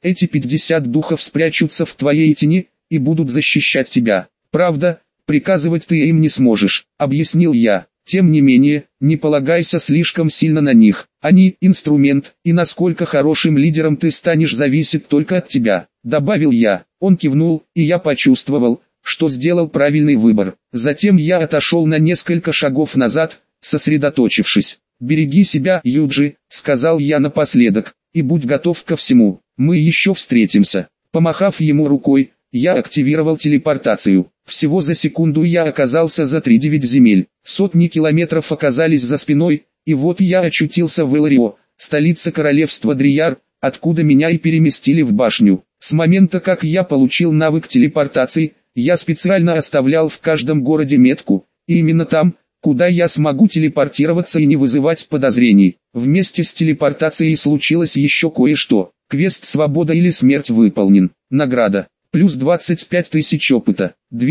эти 50 духов спрячутся в твоей тени и будут защищать тебя. Правда, приказывать ты им не сможешь, объяснил я. Тем не менее, не полагайся слишком сильно на них. Они – инструмент, и насколько хорошим лидером ты станешь зависит только от тебя, добавил я. Он кивнул, и я почувствовал, что сделал правильный выбор. Затем я отошел на несколько шагов назад, сосредоточившись. «Береги себя, Юджи», — сказал я напоследок, — «и будь готов ко всему, мы еще встретимся». Помахав ему рукой, я активировал телепортацию. Всего за секунду я оказался за 3-9 земель. Сотни километров оказались за спиной, и вот я очутился в Эларио, столице королевства Дрияр, откуда меня и переместили в башню. С момента, как я получил навык телепортации, я специально оставлял в каждом городе метку, и именно там, куда я смогу телепортироваться и не вызывать подозрений. Вместе с телепортацией случилось еще кое-что. Квест «Свобода или смерть» выполнен. Награда. Плюс 25 тысяч опыта.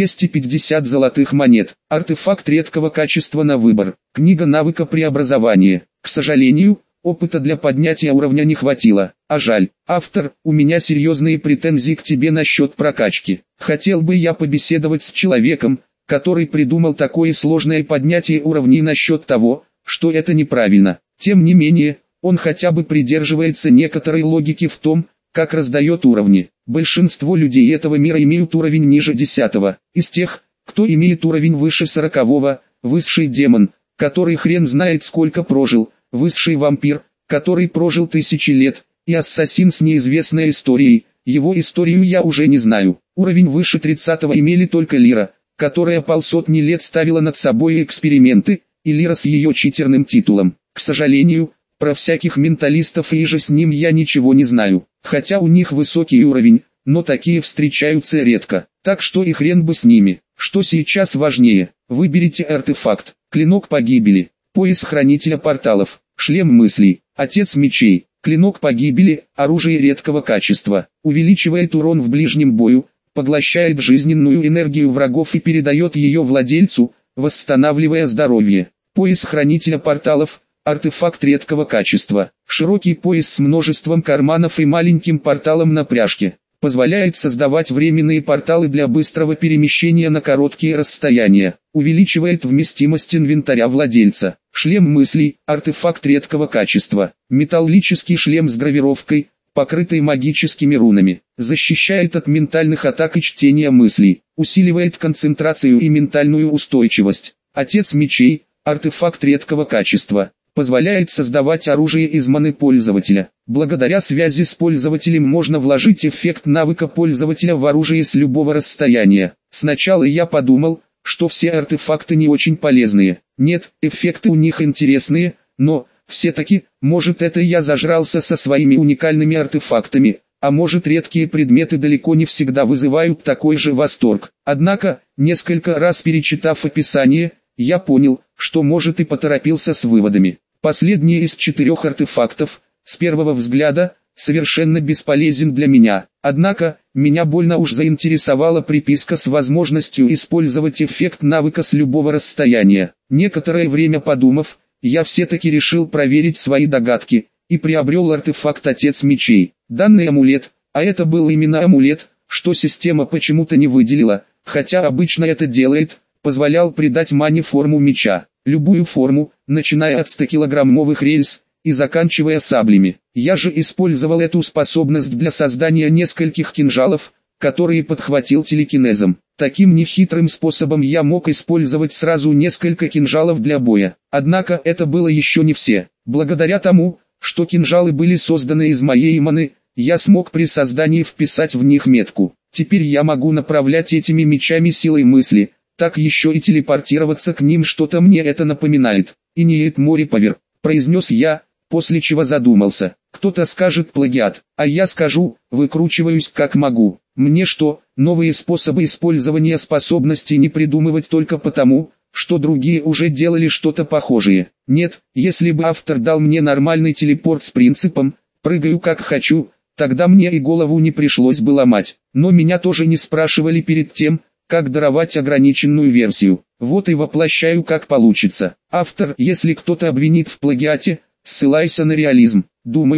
250 золотых монет. Артефакт редкого качества на выбор. Книга навыка преобразования. К сожалению, опыта для поднятия уровня не хватило. А жаль. Автор, у меня серьезные претензии к тебе насчет прокачки. Хотел бы я побеседовать с человеком, который придумал такое сложное поднятие уровней насчет того, что это неправильно. Тем не менее, он хотя бы придерживается некоторой логики в том, как раздает уровни. Большинство людей этого мира имеют уровень ниже 10-го. Из тех, кто имеет уровень выше 40-го, высший демон, который хрен знает сколько прожил, высший вампир, который прожил тысячи лет, и ассасин с неизвестной историей. Его историю я уже не знаю. Уровень выше 30-го имели только Лира, которая полсотни лет ставила над собой эксперименты, и Лира с ее читерным титулом. К сожалению, про всяких менталистов и же с ним я ничего не знаю, хотя у них высокий уровень, но такие встречаются редко, так что и хрен бы с ними. Что сейчас важнее? Выберите артефакт, клинок погибели, пояс хранителя порталов, шлем мыслей, отец мечей, клинок погибели, оружие редкого качества, увеличивает урон в ближнем бою, поглощает жизненную энергию врагов и передает ее владельцу, восстанавливая здоровье. Пояс хранителя порталов, артефакт редкого качества, широкий пояс с множеством карманов и маленьким порталом на пряжке, позволяет создавать временные порталы для быстрого перемещения на короткие расстояния, увеличивает вместимость инвентаря владельца. Шлем мыслей, артефакт редкого качества, металлический шлем с гравировкой, покрытый магическими рунами, защищает от ментальных атак и чтения мыслей, усиливает концентрацию и ментальную устойчивость. Отец мечей, артефакт редкого качества, позволяет создавать оружие из маны пользователя. Благодаря связи с пользователем можно вложить эффект навыка пользователя в оружие с любого расстояния. Сначала я подумал, что все артефакты не очень полезные. Нет, эффекты у них интересные, но все-таки, может это я зажрался со своими уникальными артефактами, а может редкие предметы далеко не всегда вызывают такой же восторг. Однако, несколько раз перечитав описание, я понял, что может и поторопился с выводами. Последний из 4 артефактов, с первого взгляда, совершенно бесполезен для меня. Однако, меня больно уж заинтересовала приписка с возможностью использовать эффект навыка с любого расстояния. Некоторое время подумав, я все-таки решил проверить свои догадки, и приобрел артефакт Отец Мечей. Данный амулет, а это был именно амулет, что система почему-то не выделила, хотя обычно это делает, позволял придать мане форму меча. Любую форму, начиная от 100-килограммовых рельс, и заканчивая саблями. Я же использовал эту способность для создания нескольких кинжалов, которые подхватил телекинезом. Таким нехитрым способом я мог использовать сразу несколько кинжалов для боя. Однако это было еще не все. Благодаря тому, что кинжалы были созданы из моей маны, я смог при создании вписать в них метку. Теперь я могу направлять этими мечами силой мысли, так еще и телепортироваться к ним. Что-то мне это напоминает. «Инеет море повер», произнес я, после чего задумался. Кто-то скажет плагиат, а я скажу, выкручиваюсь как могу. Мне что, новые способы использования способностей не придумывать только потому, что другие уже делали что-то похожее? Нет, если бы автор дал мне нормальный телепорт с принципом «прыгаю как хочу», тогда мне и голову не пришлось бы ломать. Но меня тоже не спрашивали перед тем, как даровать ограниченную версию. Вот и воплощаю как получится. Автор, если кто-то обвинит в плагиате, ссылайся на реализм. Думаю,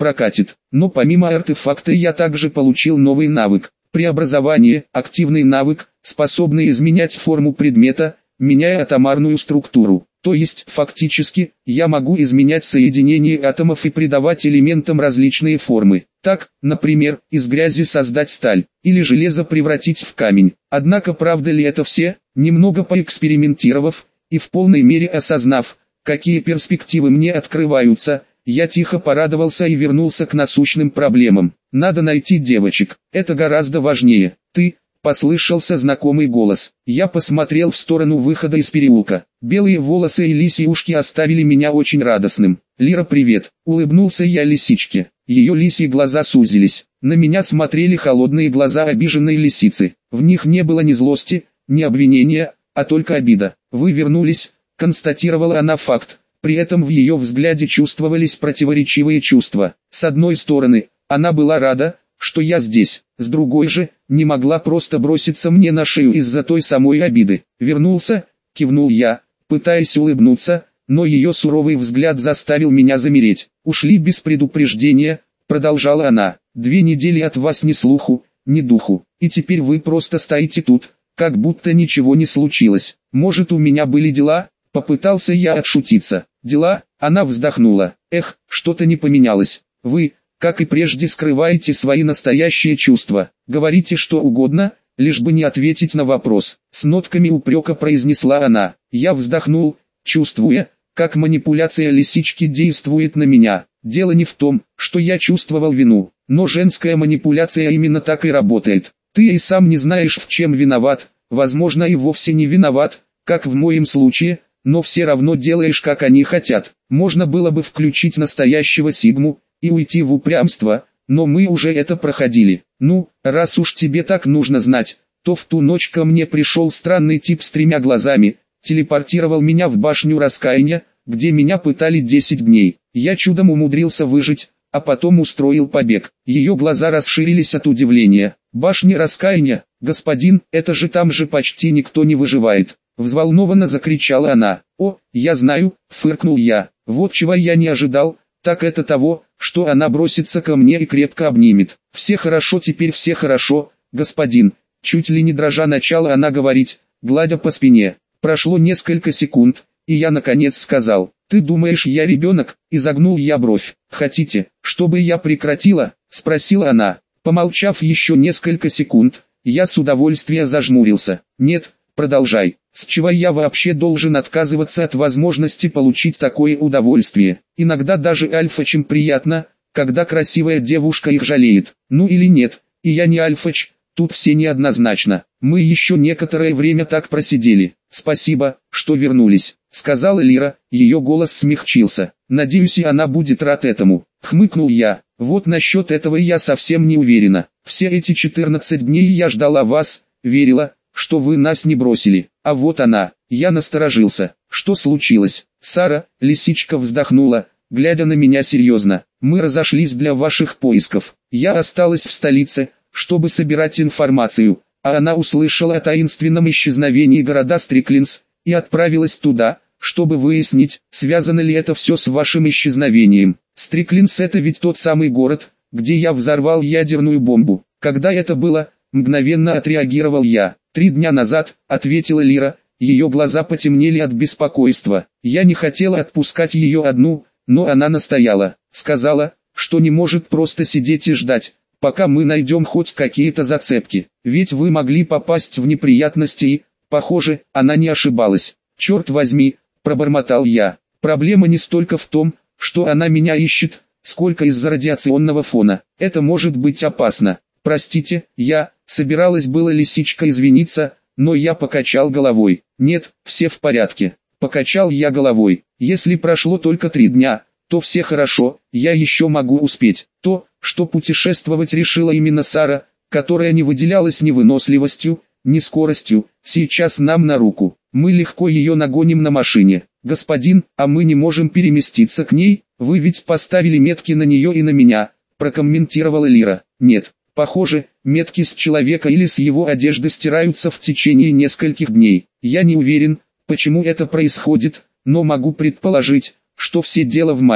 прокатит. Но помимо артефакта я также получил новый навык. Преобразование, активный навык, способный изменять форму предмета, меняя атомарную структуру. То есть, фактически, я могу изменять соединение атомов и придавать элементам различные формы. Так, например, из грязи создать сталь, или железо превратить в камень. Однако правда ли это все? Немного поэкспериментировав, и в полной мере осознав, какие перспективы мне открываются, я тихо порадовался и вернулся к насущным проблемам. Надо найти девочек, это гораздо важнее. Ты... Послышался знакомый голос. Я посмотрел в сторону выхода из переулка. Белые волосы и лисьи ушки оставили меня очень радостным. «Лира, привет!» Улыбнулся я лисичке. Ее лисьи глаза сузились. На меня смотрели холодные глаза обиженной лисицы. В них не было ни злости, ни обвинения, а только обида. «Вы вернулись», констатировала она факт. При этом в ее взгляде чувствовались противоречивые чувства. С одной стороны, она была рада, что я здесь, с другой же, не могла просто броситься мне на шею из-за той самой обиды. «Вернулся?» — кивнул я, пытаясь улыбнуться, но ее суровый взгляд заставил меня замереть. «Ушли без предупреждения», — продолжала она. «2 недели от вас ни слуху, ни духу, и теперь вы просто стоите тут, как будто ничего не случилось. Может, у меня были дела?» — попытался я отшутиться. «Дела?» — она вздохнула. «Эх, что-то не поменялось. Вы, как и прежде, скрываете свои настоящие чувства. Говорите что угодно, лишь бы не ответить на вопрос». С нотками упрека произнесла она. Я вздохнул, чувствуя, как манипуляция лисички действует на меня. Дело не в том, что я чувствовал вину, но женская манипуляция именно так и работает. Ты и сам не знаешь, в чем виноват, возможно и вовсе не виноват, как в моем случае, но все равно делаешь, как они хотят. Можно было бы включить настоящего Сигму и уйти в упрямство, но мы уже это проходили. Ну, раз уж тебе так нужно знать, то в ту ночь ко мне пришел странный тип с 3 глазами, телепортировал меня в башню раскаяния, где меня пытали 10 дней. Я чудом умудрился выжить, а потом устроил побег. Ее глаза расширились от удивления. «Башня раскаяния, господин, это же там же почти никто не выживает!» Взволнованно закричала она. «О, я знаю», — фыркнул я. «Вот чего я не ожидал, так это того, что она бросится ко мне и крепко обнимет. Все хорошо, теперь все хорошо, господин». Чуть ли не дрожа начала она говорить, гладя по спине. Прошло несколько секунд, и я наконец сказал: «Ты думаешь, я ребенок?» Изогнул я бровь. «Хотите, чтобы я прекратила?» Спросила она. Помолчав еще несколько секунд, я с удовольствием зажмурился. «Нет, продолжай. С чего я вообще должен отказываться от возможности получить такое удовольствие? Иногда даже альфачам приятно, когда красивая девушка их жалеет. Ну или нет, и я не альфач, тут все неоднозначно. Мы еще некоторое время так просидели. Спасибо, что вернулись», — сказала Лира, ее голос смягчился. «Надеюсь, и она будет рад этому», — хмыкнул я. «Вот насчет этого я совсем не уверена. Все эти 14 дней я ждала вас, верила, что вы нас не бросили, а вот она». Я насторожился. «Что случилось?» «Сара», — лисичка вздохнула, глядя на меня серьезно. «Мы разошлись для ваших поисков. Я осталась в столице, чтобы собирать информацию, а она услышала о таинственном исчезновении города Стриклинс, и отправилась туда, чтобы выяснить, связано ли это все с вашим исчезновением. Стриклинс — это ведь тот самый город, где я взорвал ядерную бомбу. Когда это было?» Мгновенно отреагировал я. 3 дня назад, ответила Лира, ее глаза потемнели от беспокойства. Я не хотела отпускать ее одну, но она настояла. Сказала, что не может просто сидеть и ждать, пока мы найдем хоть какие-то зацепки. Ведь вы могли попасть в неприятности и, похоже, она не ошибалась. «Черт возьми», пробормотал я. «Проблема не столько в том, что она меня ищет, сколько из-за радиационного фона. Это может быть опасно. Простите, я...» Собиралась было лисичка извиниться, но я покачал головой. «Нет, все в порядке». Покачал я головой. «Если прошло только 3 дня, то все хорошо, я еще могу успеть». То, что путешествовать решила именно Сара, которая не выделялась ни выносливостью, ни скоростью, сейчас нам на руку. Мы легко ее нагоним на машине. «Господин, а мы не можем переместиться к ней? Вы ведь поставили метки на нее и на меня», прокомментировала Лира. «Нет. Похоже, метки с человека или с его одежды стираются в течение нескольких дней. Я не уверен, почему это происходит, но могу предположить, что все дело в мане.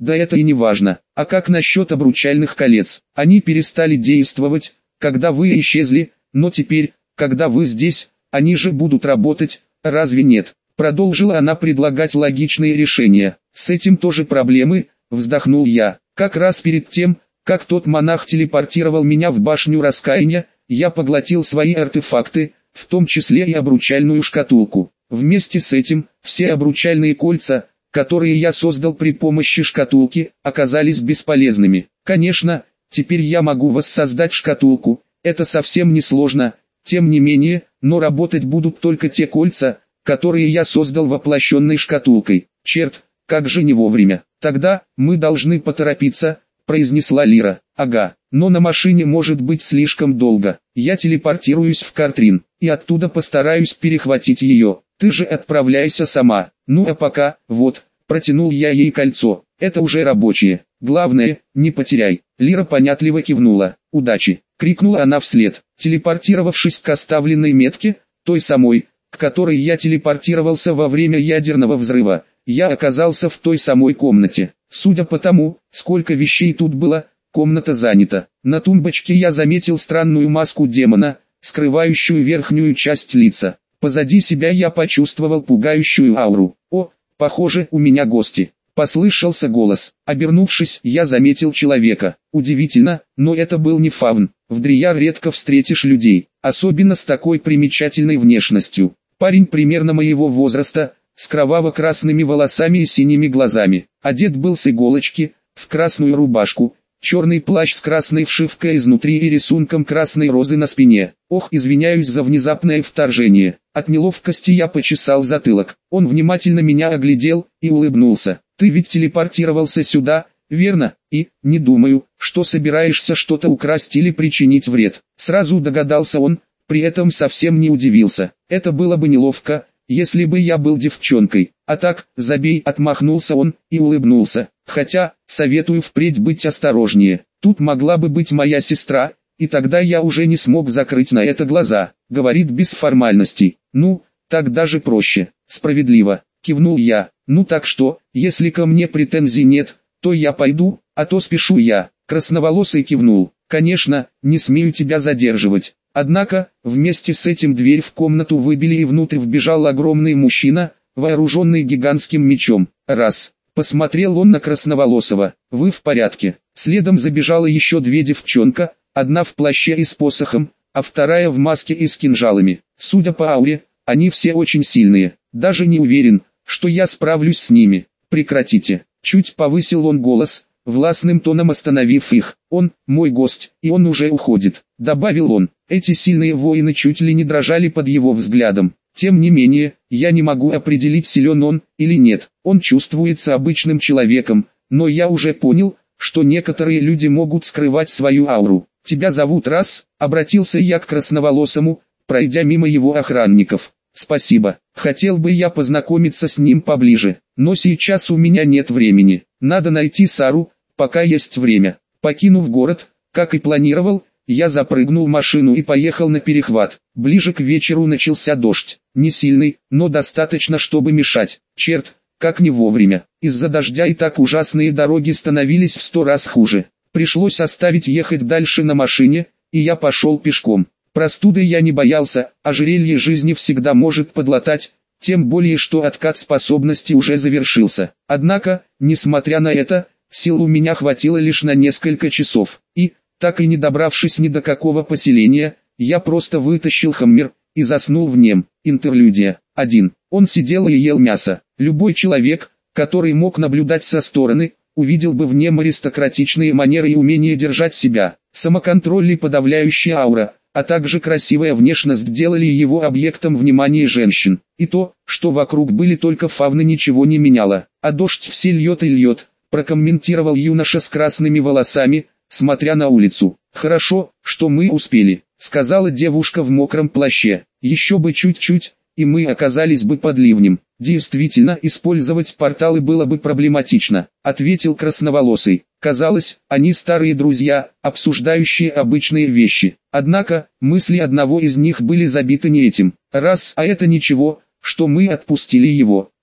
Да это и не важно. А как насчет обручальных колец? Они перестали действовать, когда вы исчезли, но теперь, когда вы здесь, они же будут работать, разве нет? Продолжила она предлагать логичные решения. С этим тоже проблемы, вздохнул я. Как раз перед тем, как тот монах телепортировал меня в башню раскаяния, я поглотил свои артефакты, в том числе и обручальную шкатулку. Вместе с этим, все обручальные кольца, которые я создал при помощи шкатулки, оказались бесполезными. Конечно, теперь я могу воссоздать шкатулку, это совсем не сложно, тем не менее, но работать будут только те кольца, которые я создал воплощенной шкатулкой. Черт, как же не вовремя. Тогда, мы должны поторопиться, произнесла Лира. Ага, но на машине может быть слишком долго. Я телепортируюсь в Картрин, и оттуда постараюсь перехватить ее. Ты же отправляйся сама. Ну а пока, вот, протянул я ей кольцо. Это уже рабочее. Главное, не потеряй. Лира понятливо кивнула. Удачи, крикнула она вслед. Телепортировавшись к оставленной метке, той самой, к которой я телепортировался во время ядерного взрыва, я оказался в той самой комнате. Судя по тому, сколько вещей тут было, комната занята. На тумбочке я заметил странную маску демона, скрывающую верхнюю часть лица. Позади себя я почувствовал пугающую ауру. О, похоже, у меня гости. Послышался голос. Обернувшись, я заметил человека. Удивительно, но это был не фавн. В Дрияр редко встретишь людей, особенно с такой примечательной внешностью. Парень примерно моего возраста, с кроваво-красными волосами и синими глазами. Одет был с иголочки, в красную рубашку, черный плащ с красной вшивкой изнутри и рисунком красной розы на спине. Ох, извиняюсь за внезапное вторжение. От неловкости я почесал затылок. Он внимательно меня оглядел и улыбнулся. Ты ведь телепортировался сюда, верно? И, не думаю, что собираешься что-то украсть или причинить вред. Сразу догадался он, при этом совсем не удивился. Это было бы неловко, если бы я был девчонкой. А так, забей, отмахнулся он и улыбнулся. Хотя, советую впредь быть осторожнее. Тут могла бы быть моя сестра, и тогда я уже не смог закрыть на это глаза. Говорит без формальностей. Ну, так даже проще. Справедливо, кивнул я. Ну так что, если ко мне претензий нет, то я пойду, а то спешу я. Красноволосый кивнул. Конечно, не смею тебя задерживать. Однако, вместе с этим дверь в комнату выбили и внутрь вбежал огромный мужчина, вооруженный гигантским мечом. Раз. Посмотрел он на Красноволосого. Вы в порядке? Следом забежала еще две девчонка, одна в плаще и с посохом, а вторая в маске и с кинжалами. Судя по ауре, они все очень сильные. Даже не уверен, что я справлюсь с ними. Прекратите. Чуть повысил он голос, властным тоном остановив их. Он, мой гость, и он уже уходит. Добавил он. Эти сильные воины чуть ли не дрожали под его взглядом. Тем не менее, я не могу определить, силен он или нет. Он чувствуется обычным человеком, но я уже понял, что некоторые люди могут скрывать свою ауру. Тебя зовут Раз? Обратился я к Красноволосому, пройдя мимо его охранников. Спасибо. Хотел бы я познакомиться с ним поближе, но сейчас у меня нет времени. Надо найти Сару, пока есть время. Покинув город, как и планировал, я запрыгнул в машину и поехал на перехват. Ближе к вечеру начался дождь. Не сильный, но достаточно, чтобы мешать. Черт, как не вовремя. Из-за дождя и так ужасные дороги становились в 100 раз хуже. Пришлось оставить ехать дальше на машине, и я пошел пешком. Простуды я не боялся, ожерелье жизни всегда может подлатать, тем более что откат способности уже завершился. Однако, несмотря на это, сил у меня хватило лишь на несколько часов. И, так и не добравшись ни до какого поселения, я просто вытащил хаммер и заснул в нем. Интерлюдия 1. Он сидел и ел мясо. Любой человек, который мог наблюдать со стороны, увидел бы в нем аристократичные манеры и умение держать себя. Самоконтроль и подавляющая аура, а также красивая внешность делали его объектом внимания женщин. И то, что вокруг были только фавны, ничего не меняло. А дождь все льет и льет, прокомментировал юноша с красными волосами, смотря на улицу. «Хорошо, что мы успели», — сказала девушка в мокром плаще. «Еще бы чуть-чуть, и мы оказались бы под ливнем». «Действительно, использовать порталы было бы проблематично», — ответил Красноволосый. Казалось, они старые друзья, обсуждающие обычные вещи. Однако, мысли одного из них были забиты не этим. «Раз, а это ничего, что мы отпустили его», —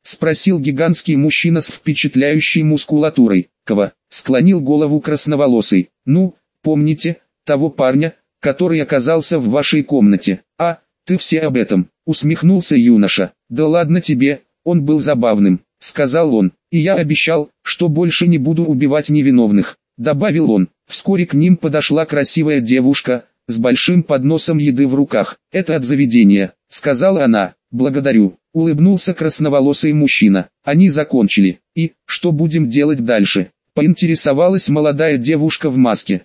спросил гигантский мужчина с впечатляющей мускулатурой. Кого? Склонил голову красноволосый. Ну, помните, того парня, который оказался в вашей комнате? А, ты все об этом, усмехнулся юноша. Да ладно тебе, он был забавным, сказал он, и я обещал, что больше не буду убивать невиновных, добавил он. Вскоре к ним подошла красивая девушка, с большим подносом еды в руках. Это от заведения, сказала она. Благодарю, улыбнулся красноволосый мужчина. Они закончили. И, что будем делать дальше? Поинтересовалась молодая девушка в маске.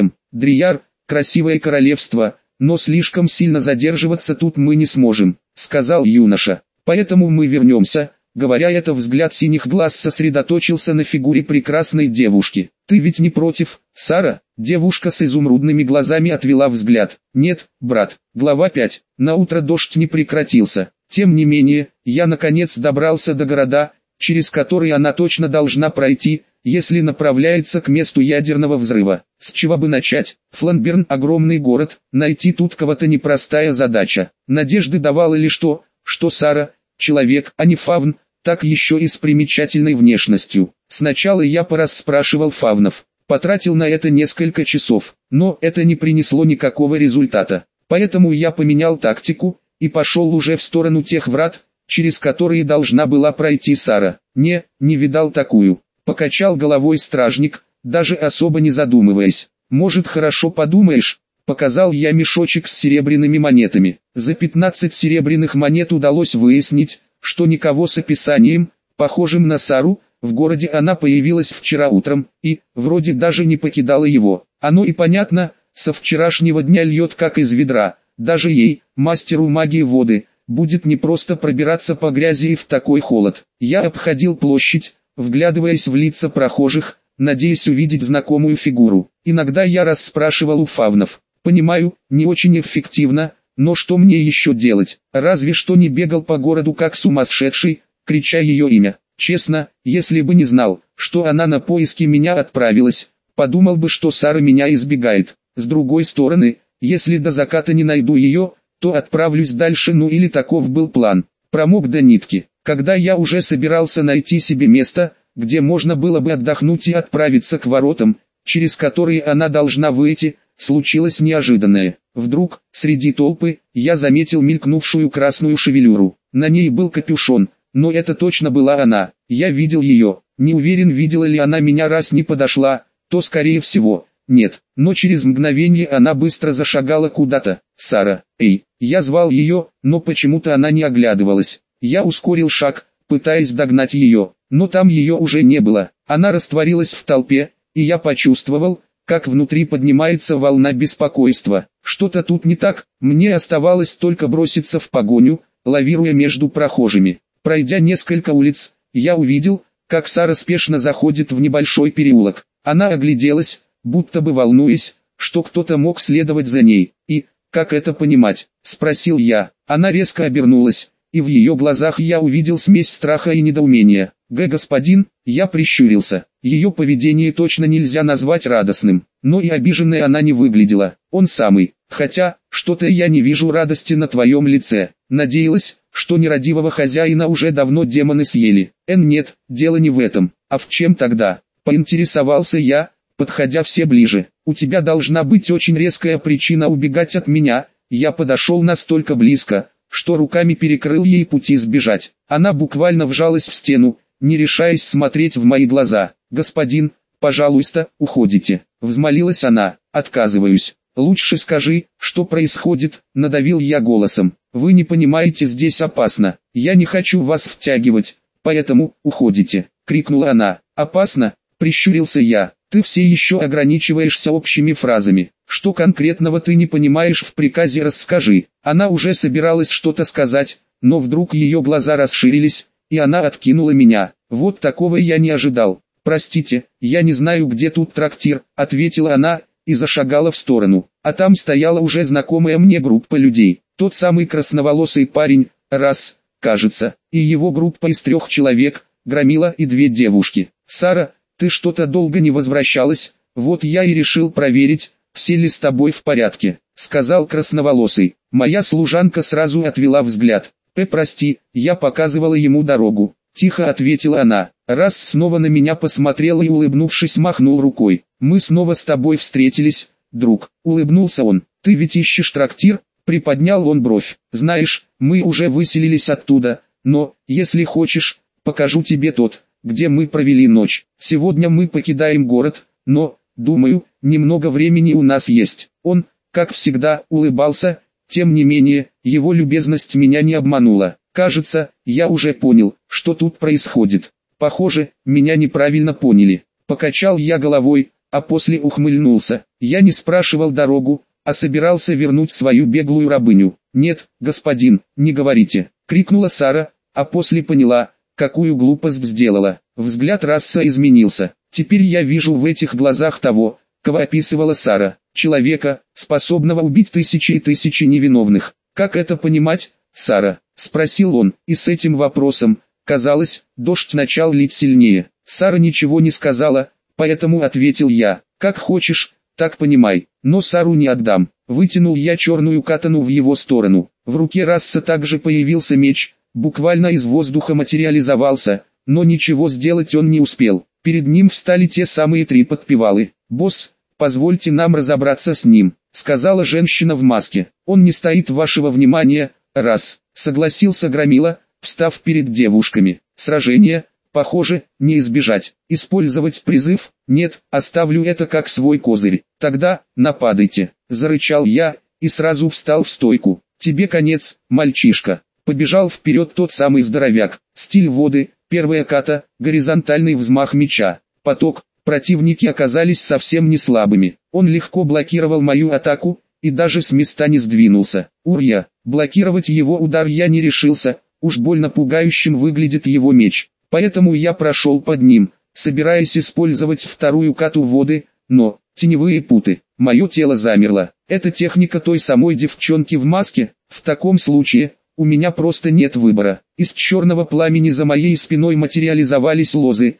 Дрияр, красивое королевство, но слишком сильно задерживаться тут мы не сможем, сказал юноша. Поэтому мы вернемся. Говоря это, взгляд синих глаз сосредоточился на фигуре прекрасной девушки. Ты ведь не против, Сара? Девушка с изумрудными глазами отвела взгляд. Нет, брат. Глава 5. Наутро дождь не прекратился. Тем не менее, я наконец добрался до города, через который она точно должна пройти, если направляется к месту ядерного взрыва. С чего бы начать? Фланберн — огромный город, найти тут кого-то непростая задача. Надежды давало лишь то, что Сара — человек, а не фавн, так еще и с примечательной внешностью. Сначала я порасспрашивал фавнов, потратил на это несколько часов, но это не принесло никакого результата. Поэтому я поменял тактику и пошел уже в сторону тех врат, через которые должна была пройти Сара. Не видал такую. Покачал головой стражник, даже особо не задумываясь. Может, хорошо подумаешь? Показал я мешочек с серебряными монетами. За 15 серебряных монет удалось выяснить, что никого с описанием, похожим на Сару, в городе она появилась вчера утром, и, вроде даже не покидала его. Оно и понятно, со вчерашнего дня льет как из ведра. Даже ей, мастеру магии воды, будет непросто пробираться по грязи и в такой холод. Я обходил площадь, вглядываясь в лица прохожих, надеясь увидеть знакомую фигуру. Иногда я расспрашивал у фавнов. Понимаю, не очень эффективно, но что мне еще делать? Разве что не бегал по городу как сумасшедший, крича ее имя. Честно, если бы не знал, что она на поиски меня отправилась, подумал бы, что Сара меня избегает. С другой стороны, если до заката не найду ее, то отправлюсь дальше, ну или таков был план. Промок до нитки. Когда я уже собирался найти себе место, где можно было бы отдохнуть и отправиться к воротам, через которые она должна выйти, случилось неожиданное. Вдруг, среди толпы, я заметил мелькнувшую красную шевелюру. На ней был капюшон, но это точно была она. Я видел ее. Не уверен, видела ли она меня, раз не подошла, то скорее всего, нет. Но через мгновение она быстро зашагала куда-то. Сара, эй, я звал ее, но почему-то она не оглядывалась. Я ускорил шаг, пытаясь догнать ее, но там ее уже не было. Она растворилась в толпе, и я почувствовал, как внутри поднимается волна беспокойства. Что-то тут не так, мне оставалось только броситься в погоню, лавируя между прохожими. Пройдя несколько улиц, я увидел, как Сара спешно заходит в небольшой переулок. Она огляделась, будто бы волнуясь, что кто-то мог следовать за ней. И, как это понимать, спросил я. Она резко обернулась, и в ее глазах я увидел смесь страха и недоумения. Господин, я прищурился. Ее поведение точно нельзя назвать радостным, но и обиженной она не выглядела. Он самый. Хотя, что-то я не вижу радости на твоем лице. Надеялась, что нерадивого хозяина уже давно демоны съели. Нет, дело не в этом. А в чем тогда? Поинтересовался я, подходя все ближе. У тебя должна быть очень резкая причина убегать от меня. Я подошел настолько близко, что руками перекрыл ей пути сбежать. Она буквально вжалась в стену, не решаясь смотреть в мои глаза. «Господин, пожалуйста, уходите», — взмолилась она. «Отказываюсь. Лучше скажи, что происходит», — надавил я голосом. «Вы не понимаете, здесь опасно. Я не хочу вас втягивать, поэтому уходите», — крикнула она. «Опасно?» — прищурился я. «Ты все еще ограничиваешься общими фразами. Что конкретного ты не понимаешь в приказе, расскажи». Она уже собиралась что-то сказать, но вдруг ее глаза расширились, и она откинула меня. Вот такого я не ожидал. «Простите, я не знаю, где тут трактир», — ответила она, и зашагала в сторону. А там стояла уже знакомая мне группа людей. Тот самый красноволосый парень, кажется, и его группа из 3 человек, Громила и 2 девушки. «Сара, ты что-то долго не возвращалась, вот я и решил проверить, все ли с тобой в порядке», — сказал красноволосый. Моя служанка сразу отвела взгляд. «Прости, я показывала ему дорогу», тихо ответила она. Раз снова на меня посмотрел и, улыбнувшись, махнул рукой. Мы снова с тобой встретились, друг. Улыбнулся он. Ты ведь ищешь трактир? Приподнял он бровь. Знаешь, мы уже выселились оттуда, но, если хочешь, покажу тебе тот, где мы провели ночь. Сегодня мы покидаем город, но, думаю, немного времени у нас есть. Он, как всегда, улыбался, тем не менее, его любезность меня не обманула. Кажется, я уже понял, что тут происходит. Похоже, меня неправильно поняли. Покачал я головой, а после ухмыльнулся. Я не спрашивал дорогу, а собирался вернуть свою беглую рабыню. «Нет, господин, не говорите!» — крикнула Сара, а после поняла, какую глупость сделала. Взгляд Расса изменился. Теперь я вижу в этих глазах того, кого описывала Сара. Человека, способного убить тысячи и тысячи невиновных. «Как это понимать, Сара?» — спросил он, и с этим вопросом, казалось, дождь начал лить сильнее. Сара ничего не сказала, поэтому ответил я. «Как хочешь, так понимай, но Сару не отдам». Вытянул я черную катану в его сторону. В руке Расса также появился меч, буквально из воздуха материализовался, но ничего сделать он не успел. Перед ним встали те самые три подпевалы. «Босс, позвольте нам разобраться с ним», — сказала женщина в маске. «Он не стоит вашего внимания, раз», — согласился Громила, встав перед девушками. «Сражение, похоже, не избежать. Использовать призыв? Нет, оставлю это как свой козырь. Тогда, нападайте», — зарычал я, и сразу встал в стойку. «Тебе конец, мальчишка». Побежал вперед тот самый здоровяк. Стиль воды, первая ката, горизонтальный взмах меча. Поток. Противники оказались совсем не слабыми. Он легко блокировал мою атаку, и даже с места не сдвинулся. Урья. Блокировать его удар я не решился, уж больно пугающим выглядит его меч. Поэтому я прошел под ним, собираясь использовать вторую кату воды, но, теневые путы, мое тело замерло. Это техника той самой девчонки в маске. В таком случае, у меня просто нет выбора. Из черного пламени за моей спиной материализовались лозы,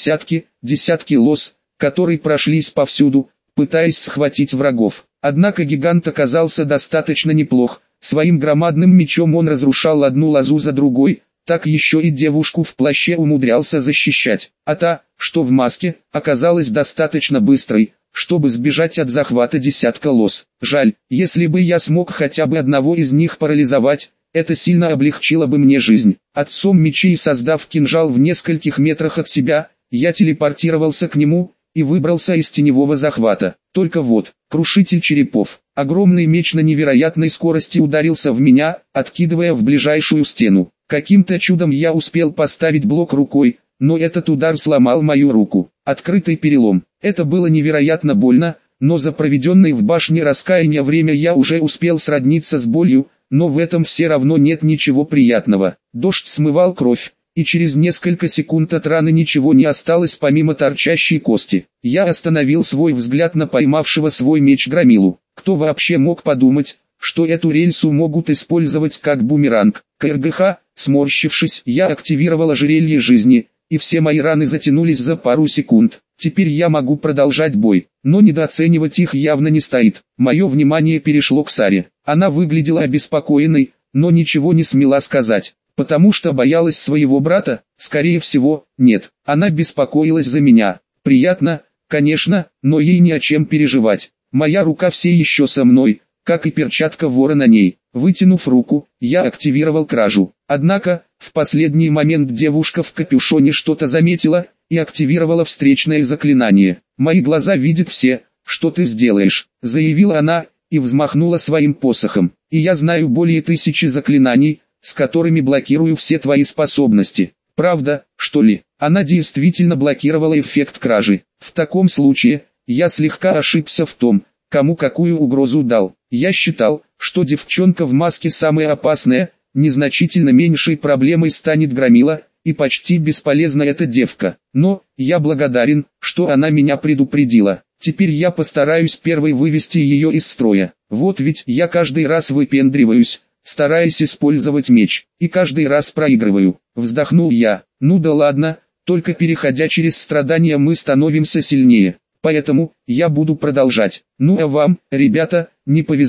десятки лоз, которые прошлись повсюду, пытаясь схватить врагов. Однако гигант оказался достаточно неплох. Своим громадным мечом он разрушал одну лозу за другой, так еще и девушку в плаще умудрялся защищать. А та, что в маске, оказалась достаточно быстрой, чтобы сбежать от захвата десятка лоз. Жаль, если бы я смог хотя бы одного из них парализовать, это сильно облегчило бы мне жизнь. Отцом мечей, создав кинжал в нескольких метрах от себя, я телепортировался к нему и выбрался из теневого захвата. Только вот, крушитель черепов. Огромный меч на невероятной скорости ударился в меня, откидывая в ближайшую стену. Каким-то чудом я успел поставить блок рукой, но этот удар сломал мою руку. Открытый перелом. Это было невероятно больно, но за проведенное в башне раскаяния время я уже успел сродниться с болью, но в этом все равно нет ничего приятного. Дождь смывал кровь, и через несколько секунд от раны ничего не осталось помимо торчащей кости. Я остановил свой взгляд на поймавшего свой меч Громилу. Кто вообще мог подумать, что эту рельсу могут использовать как бумеранг? КРГХ, сморщившись, я активировал ожерелье жизни, и все мои раны затянулись за пару секунд. Теперь я могу продолжать бой, но недооценивать их явно не стоит. Мое внимание перешло к Саре. Она выглядела обеспокоенной, но ничего не смела сказать, потому что боялась своего брата. Скорее всего, нет, она беспокоилась за меня. Приятно, конечно, но ей не о чем переживать. Моя рука все еще со мной, как и перчатка вора на ней. Вытянув руку, я активировал кражу. Однако, в последний момент девушка в капюшоне что-то заметила и активировала встречное заклинание. «Мои глаза видят все, что ты сделаешь», — заявила она, и взмахнула своим посохом. «И я знаю более 1000 заклинаний, с которыми блокирую все твои способности». Правда, что ли? Она действительно блокировала эффект кражи. В таком случае, я слегка ошибся в том, кому какую угрозу дал. Я считал, что девчонка в маске самая опасная, незначительно меньшей проблемой станет Громила, и почти бесполезна эта девка. Но, я благодарен, что она меня предупредила. Теперь я постараюсь первой вывести ее из строя. Вот ведь я каждый раз выпендриваюсь, стараясь использовать меч, и каждый раз проигрываю. Вздохнул я. Ну да ладно, только переходя через страдания мы становимся сильнее. Поэтому, я буду продолжать. Ну а вам, ребята, не повезло,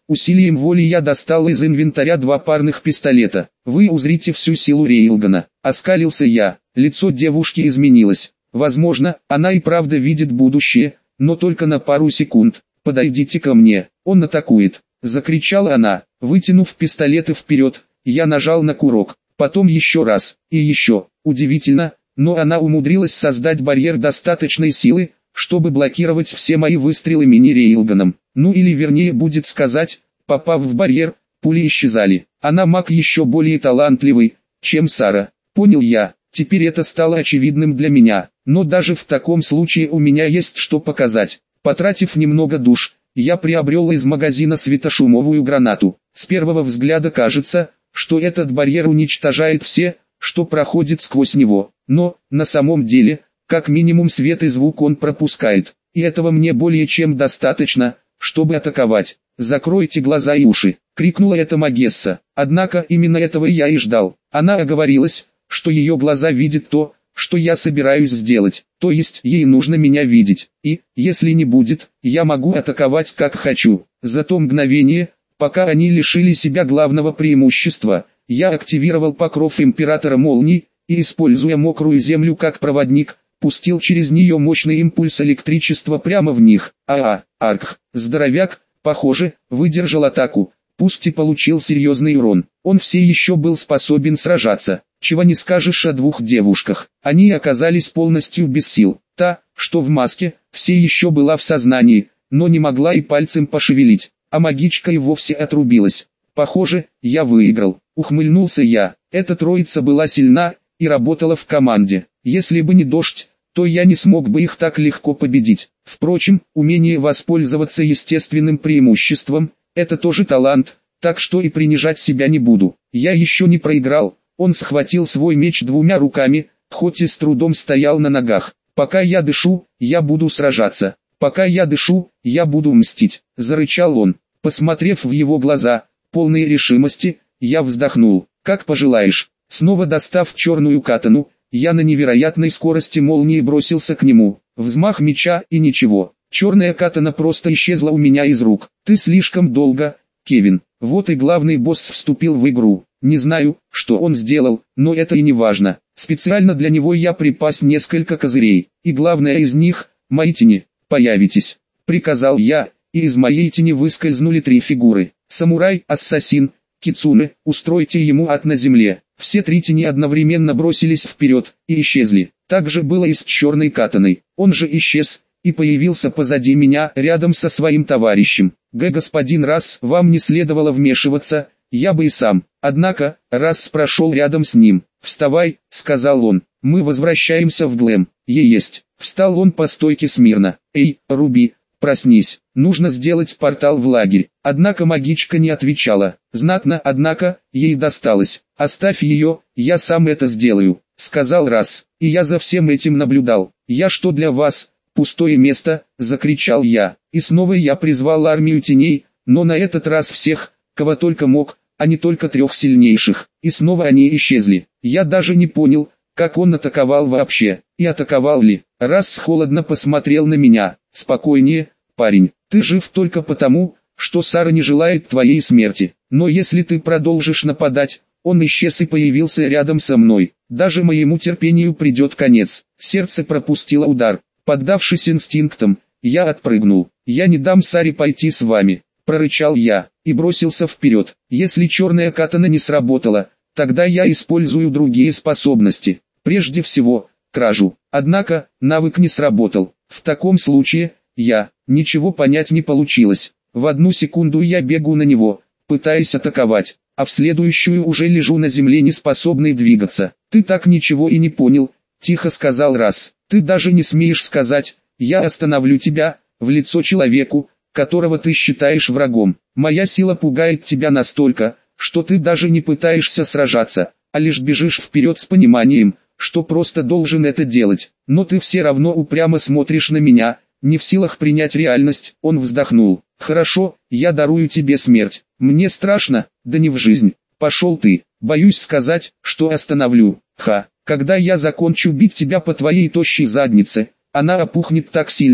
Усилием воли я достал из инвентаря 2 парных пистолета. Вы узрите всю силу Рейлгана. Оскалился я. Лицо девушки изменилось. Возможно, она и правда видит будущее, но только на пару секунд. «Подойдите ко мне, он атакует!» — закричала она. Вытянув пистолеты вперед, я нажал на курок. Потом еще раз, и еще. Удивительно, но она умудрилась создать барьер достаточной силы, чтобы блокировать все мои выстрелы мини-рейлганом. Ну или вернее будет сказать, попав в барьер, пули исчезали. Она маг еще более талантливый, чем Сара. Понял я, теперь это стало очевидным для меня. Но даже в таком случае у меня есть что показать. Потратив немного душ, я приобрел из магазина светошумовую гранату. С первого взгляда кажется, что этот барьер уничтожает все, что проходит сквозь него. Но, на самом деле, как минимум свет и звук он пропускает. И этого мне более чем достаточно, чтобы атаковать. «Закройте глаза и уши!» — крикнула эта магесса. Однако именно этого я и ждал. Она оговорилась, что ее глаза видят то, что я собираюсь сделать, то есть ей нужно меня видеть, и, если не будет, я могу атаковать как хочу. За то мгновение, пока они лишили себя главного преимущества, я активировал покров Императора Молний, и используя мокрую землю как проводник, пустил через нее мощный импульс электричества прямо в них. Арк, здоровяк, похоже, выдержал атаку, пусть и получил серьезный урон. Он все еще был способен сражаться. Чего не скажешь о 2 девушках. Они оказались полностью без сил. Та, что в маске, все еще была в сознании, но не могла и пальцем пошевелить, а магичка и вовсе отрубилась. Похоже, я выиграл. Ухмыльнулся я. Эта троица была сильна и работала в команде. Если бы не дождь, то я не смог бы их так легко победить. Впрочем, умение воспользоваться естественным преимуществом – это тоже талант, так что и принижать себя не буду. Я еще не проиграл. Он схватил свой меч 2 руками, хоть и с трудом стоял на ногах. «Пока я дышу, я буду сражаться. Пока я дышу, я буду мстить», — зарычал он. Посмотрев в его глаза, полные решимости, я вздохнул. «Как пожелаешь». Снова достав черную катану, я на невероятной скорости молнии бросился к нему. Взмах меча и ничего. Черная катана просто исчезла у меня из рук. «Ты слишком долго, Кевин». Вот и главный босс вступил в игру. Не знаю, что он сделал, но это и не важно. Специально для него я припас несколько козырей. И главное из них – мои тени. «Появитесь», – приказал я, и из моей тени выскользнули 3 фигуры. Самурай, ассасин, кицуне, устройте ему ад на земле. Все 3 тени одновременно бросились вперед и исчезли. Так же было и с черной катаной. Он же исчез и появился позади меня, рядом со своим товарищем. Господин Расс, вам не следовало вмешиваться, я бы и сам. Однако, Расс прошел рядом с ним. «Вставай», — сказал он, — «мы возвращаемся в Глэм». Есть. Встал он по стойке смирно. «Эй, Руби, проснись, нужно сделать портал в лагерь». Однако магичка не отвечала. Знатно, однако, ей досталось. «Оставь ее, я сам это сделаю», — сказал Расс. И я за всем этим наблюдал. «Я что для вас? Пустое место», — закричал я. И снова я призвал армию теней, но на этот раз всех, кого только мог, а не только 3 сильнейших. И снова они исчезли. Я даже не понял, как он атаковал вообще, и атаковал ли. Расс холодно посмотрел на меня. «Спокойнее, парень, ты жив только потому, что Сара не желает твоей смерти. Но если ты продолжишь нападать...» Он исчез и появился рядом со мной. Даже моему терпению придет конец. Сердце пропустило удар. Поддавшись инстинктам, я отпрыгнул. «Я не дам Саре пойти с вами», — прорычал я, и бросился вперед. Если черная катана не сработала, тогда я использую другие способности. Прежде всего, кражу. Однако, навык не сработал. В таком случае, ничего понять не получилось. В 1 секунду я бегу на него, пытаясь атаковать, а в следующую уже лежу на земле неспособный двигаться. «Ты так ничего и не понял», — тихо сказал Расс. «Ты даже не смеешь сказать, я остановлю тебя», в лицо человеку, которого ты считаешь врагом. «Моя сила пугает тебя настолько, что ты даже не пытаешься сражаться, а лишь бежишь вперед с пониманием, что просто должен это делать. Но ты все равно упрямо смотришь на меня, не в силах принять реальность». Он вздохнул. «Хорошо, я дарую тебе смерть. Мне страшно, да не в жизнь. Пошел ты. Боюсь сказать, что остановлю. Когда я закончу бить тебя по твоей тощей заднице, она опухнет так сильно,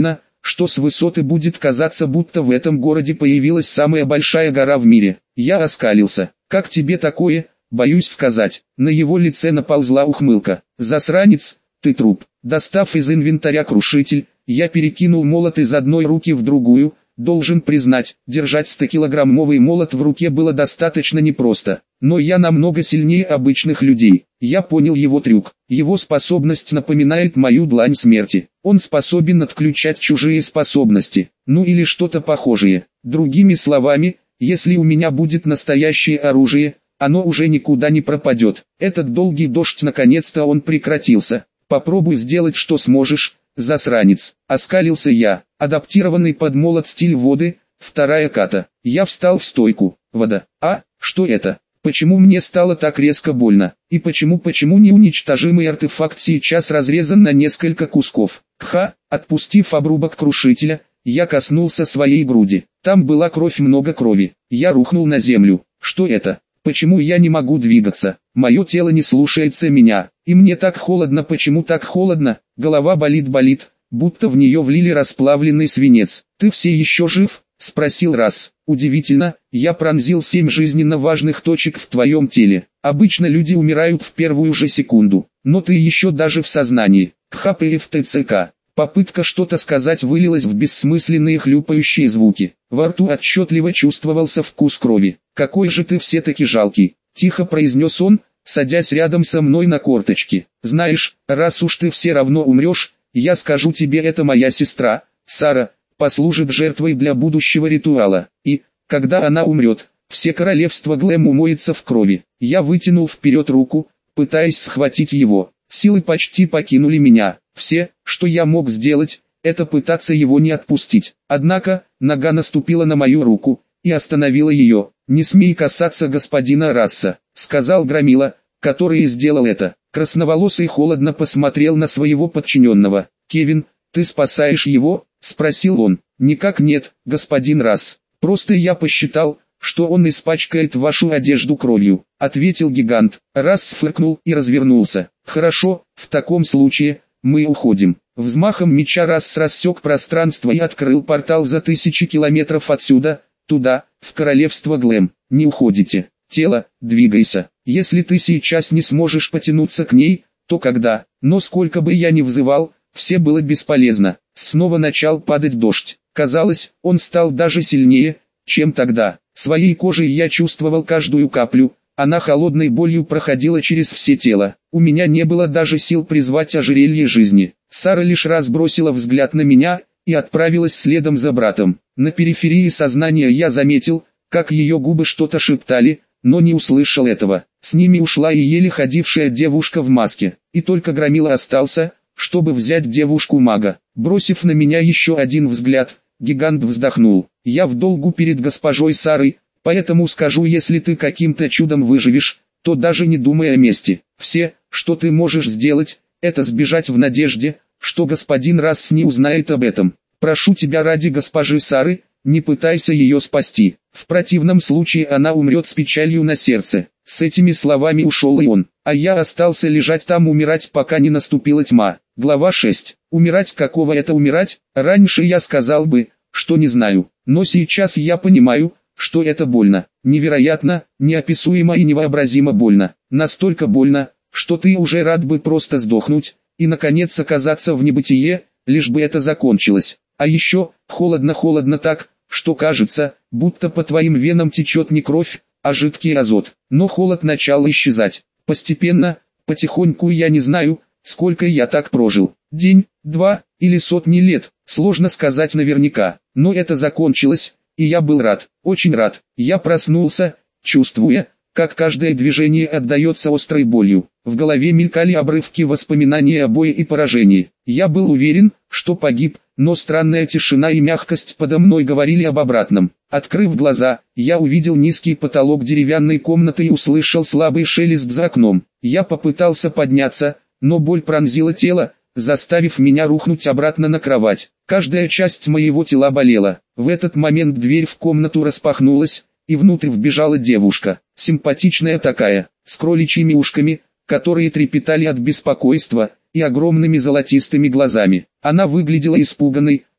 что с высоты будет казаться, будто в этом городе появилась самая большая гора в мире. Я оскалился. «Как тебе такое?» «Боюсь сказать». На его лице наползла ухмылка. «Засранец, ты труп». Достав из инвентаря крушитель, я перекинул молот из одной руки в другую. Должен признать, держать 100-килограммовый молот в руке было достаточно непросто. Но я намного сильнее обычных людей. Я понял его трюк. Его способность напоминает мою длань смерти. Он способен отключать чужие способности. Ну или что-то похожее. Другими словами, если у меня будет настоящее оружие, оно уже никуда не пропадет. Этот долгий дождь, наконец-то он прекратился. Попробуй сделать, что сможешь, засранец. Оскалился я. Адаптированный под молот стиль воды, вторая ката. Я встал в стойку. Вода. А, что это? Почему мне стало так резко больно? И почему неуничтожимый артефакт сейчас разрезан на несколько кусков? Отпустив обрубок крушителя, я коснулся своей груди. Там была кровь, много крови. Я рухнул на землю. Что это? Почему я не могу двигаться? Мое тело не слушается меня. И мне так холодно. Почему так холодно? Голова болит, будто в нее влили расплавленный свинец. «Ты все еще жив?» — спросил Расс. «Удивительно, я пронзил 7 жизненно важных точек в твоем теле. Обычно люди умирают в первую же секунду, но ты еще даже в сознании». КХПФТЦК. Попытка что-то сказать вылилась в бессмысленные хлюпающие звуки. Во рту отчетливо чувствовался вкус крови. «Какой же ты все-таки жалкий!» — тихо произнес он, садясь рядом со мной на корточки. «Знаешь, раз уж ты все равно умрешь, я скажу тебе, это моя сестра, Сара, послужит жертвой для будущего ритуала. И, когда она умрет, все королевство Глэм умоется в крови». Я вытянул вперед руку, пытаясь схватить его. Силы почти покинули меня. Все, что я мог сделать, это пытаться его не отпустить. Однако, нога наступила на мою руку и остановила ее. «Не смей касаться господина Расса», — сказал Громила, который и сделал это. Красноволосый холодно посмотрел на своего подчиненного. «Кевин, ты спасаешь его?» — спросил он. «Никак нет, господин Расс. Просто я посчитал, что он испачкает вашу одежду кровью», — ответил гигант. Расс фыркнул и развернулся. «Хорошо, в таком случае, мы уходим». Взмахом меча Расс рассек пространство и открыл портал за 1000 километров отсюда, туда, в королевство Глэм. «Не уходите. Тело, двигайся. Если ты сейчас не сможешь потянуться к ней, то когда?» Но сколько бы я ни взывал, все было бесполезно. Снова начал падать дождь. Казалось, он стал даже сильнее, чем тогда. Своей кожей я чувствовал каждую каплю. Она холодной болью проходила через все тело. У меня не было даже сил призвать ожерелье жизни. Сара лишь раз бросила взгляд на меня и отправилась следом за братом. На периферии сознания я заметил, как ее губы что-то шептали, но не услышал этого. С ними ушла и еле ходившая девушка в маске. И только Громила остался, чтобы взять девушку-мага. Бросив на меня еще один взгляд, гигант вздохнул. «Я в долгу перед госпожой Сарой, поэтому скажу, если ты каким-то чудом выживешь, то даже не думай о мести. Все, что ты можешь сделать, это сбежать в надежде, что господин Расс не узнает об этом. Прошу тебя ради госпожи Сары, не пытайся ее спасти. В противном случае она умрет с печалью на сердце». С этими словами ушел и он, а я остался лежать там умирать, пока не наступила тьма. Глава 6. Умирать, какого это умирать? Раньше я сказал бы, что не знаю, но сейчас я понимаю, что это больно. Невероятно, неописуемо и невообразимо больно. Настолько больно, что ты уже рад бы просто сдохнуть и наконец оказаться в небытие, лишь бы это закончилось. А еще, холодно так, что кажется, будто по твоим венам течет не кровь, а жидкий азот. Но холод начал исчезать. Постепенно, потихоньку, я не знаю, сколько я так прожил. День, 2 или сотни лет, сложно сказать наверняка. Но это закончилось, и я был рад, очень рад. Я проснулся, чувствуя, как каждое движение отдается острой болью. В голове мелькали обрывки воспоминаний о бое и поражении. Я был уверен, что погиб, но странная тишина и мягкость подо мной говорили об обратном. Открыв глаза, я увидел низкий потолок деревянной комнаты и услышал слабый шелест за окном. Я попытался подняться, но боль пронзила тело, заставив меня рухнуть обратно на кровать. Каждая часть моего тела болела. В этот момент дверь в комнату распахнулась, и внутрь вбежала девушка, симпатичная такая, с кроличьими ушками, которые трепетали от беспокойства, и огромными золотистыми глазами. Она выглядела испуганной,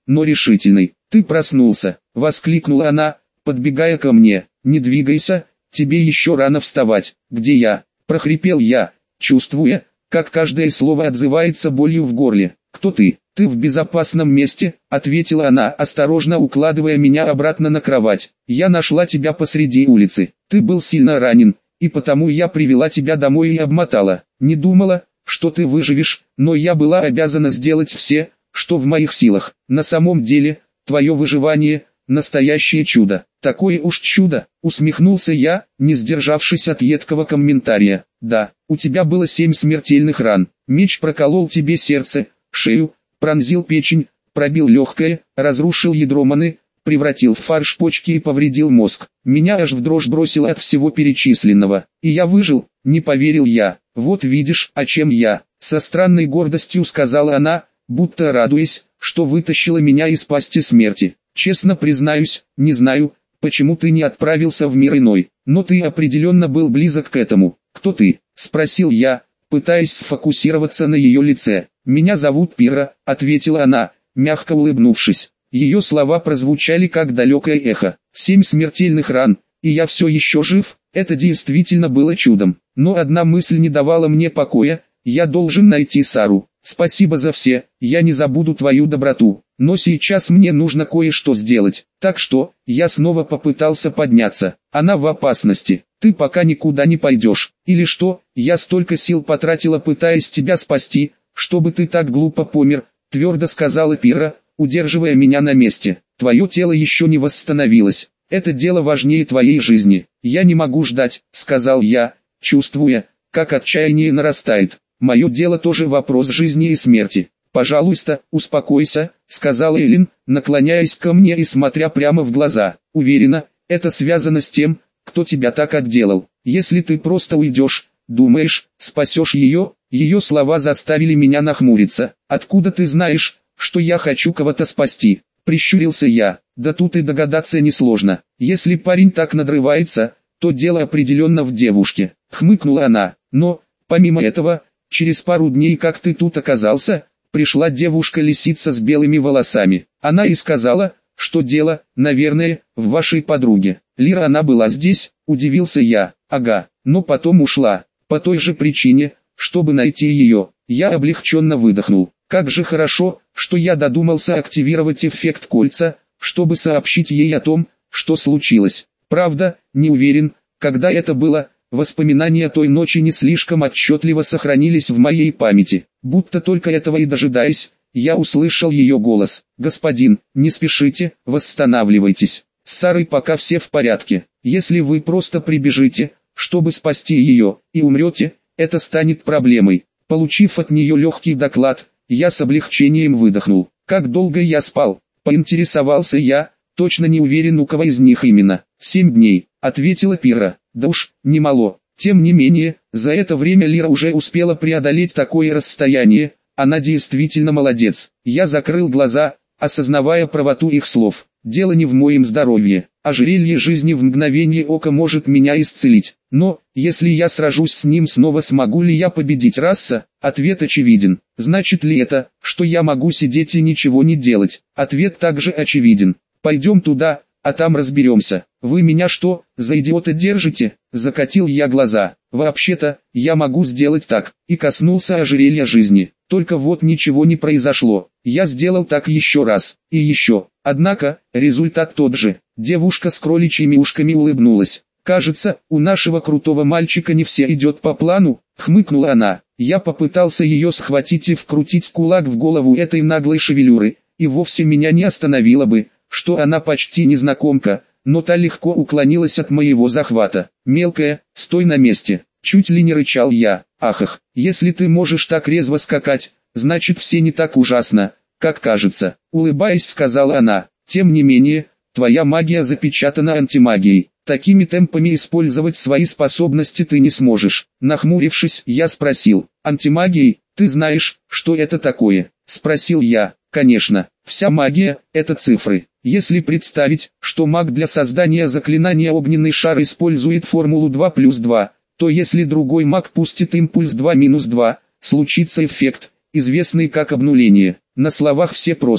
но решительный. «Ты проснулся!» — воскликнула она, подбегая ко мне. «Не двигайся, тебе еще рано вставать». «Где я?» — прохрипел я, чувствуя, как каждое слово отзывается болью в горле. «Кто ты?» «Ты в безопасном месте», — ответила она, осторожно укладывая меня обратно на кровать. «Я нашла тебя посреди улицы. Ты был сильно ранен, и потому я привела тебя домой и обмотала. Не думала, что ты выживешь, но я была обязана сделать все, что в моих силах. На самом деле, твое выживание — настоящее чудо». «Такое уж чудо», — усмехнулся я, не сдержавшись от едкого комментария. «Да, у тебя было 7 смертельных ран. Меч проколол тебе сердце, шею, пронзил печень, пробил легкое, разрушил ядро маны, превратил в фарш почки и повредил мозг. Меня аж в дрожь бросило от всего перечисленного. И я выжил», — не поверил я. «Вот видишь, о чем я», — со странной гордостью сказала она, будто радуясь, что вытащила меня из пасти смерти. «Честно признаюсь, не знаю, почему ты не отправился в мир иной, но ты определенно был близок к этому». «Кто ты?» — спросил я, пытаясь сфокусироваться на ее лице. «Меня зовут Пира», — ответила она, мягко улыбнувшись. Ее слова прозвучали как далекое эхо. 7 смертельных ран, и я все еще жив. Это действительно было чудом. Но одна мысль не давала мне покоя: я должен найти Сару. «Спасибо за все, я не забуду твою доброту, но сейчас мне нужно кое-что сделать». Так что, я снова попытался подняться. «Она в опасности, ты пока никуда не пойдешь». «Или что, я столько сил потратила, пытаясь тебя спасти, чтобы ты так глупо помер», — твердо сказала Пира, удерживая меня на месте. «Твое тело еще не восстановилось, это дело важнее твоей жизни». «Я не могу ждать», — сказал я, чувствуя, как отчаяние нарастает. «Мое дело тоже вопрос жизни и смерти». «Пожалуйста, успокойся», — сказала Элин, наклоняясь ко мне и смотря прямо в глаза. «Уверена, это связано с тем, кто тебя так отделал. Если ты просто уйдешь, думаешь, спасешь ее?» Ее слова заставили меня нахмуриться. «Откуда ты знаешь, что я хочу кого-то спасти?» — прищурился я. «Да тут и догадаться несложно. Если парень так надрывается, то дело определенно в девушке», — хмыкнула она. «Но, помимо этого, через пару дней, как ты тут оказался, пришла девушка-лисица с белыми волосами. Она и сказала, что дело, наверное, в вашей подруге». «Лира, она была здесь?» — удивился я. «Ага, но потом ушла. По той же причине, чтобы найти ее». Я облегченно выдохнул. Как же хорошо, что я додумался активировать эффект кольца, чтобы сообщить ей о том, что случилось. Правда, не уверен, когда это было. Воспоминания той ночи не слишком отчетливо сохранились в моей памяти. Будто только этого и дожидаясь, я услышал ее голос. «Господин, не спешите, восстанавливайтесь. С Сарой пока все в порядке. Если вы просто прибежите, чтобы спасти ее, и умрете, это станет проблемой». Получив от нее легкий доклад, я с облегчением выдохнул. «Как долго я спал?» — поинтересовался я, точно не уверен, у кого из них именно. 7 дней, — ответила Пира. «Да уж, немало». Тем не менее, за это время Лира уже успела преодолеть такое расстояние. Она действительно молодец. Я закрыл глаза, осознавая правоту их слов. Дело не в моем здоровье. Ожерелье жизни в мгновение ока может меня исцелить. Но, если я сражусь с ним снова, смогу ли я победить Расса? Ответ очевиден. Значит ли это, что я могу сидеть и ничего не делать? Ответ также очевиден. Пойдем туда, а там разберемся. «Вы меня что, за идиота держите?» — закатил я глаза. «Вообще-то, я могу сделать так», и коснулся ожерелья жизни. Только вот ничего не произошло. Я сделал так еще раз, и еще. Однако, результат тот же. Девушка с кроличьими ушками улыбнулась. «Кажется, у нашего крутого мальчика не все идет по плану», — хмыкнула она. Я попытался ее схватить и вкрутить кулак в голову этой наглой шевелюры, и вовсе меня не остановило бы, что она почти незнакомка, но та легко уклонилась от моего захвата. «Мелкая, стой на месте!» Чуть ли не рычал я. «Ахах, если ты можешь так резво скакать, значит все не так ужасно, как кажется», — улыбаясь, сказала она. «Тем не менее, твоя магия запечатана антимагией. Такими темпами использовать свои способности ты не сможешь». Нахмурившись, я спросил: «Антимагией? Ты знаешь, что это такое?» — спросил я. «Конечно, вся магия — это цифры. Если представить, что маг для создания заклинания огненный шар использует формулу 2+2, то если другой маг пустит импульс 2-2, случится эффект, известный как обнуление. На словах все просто.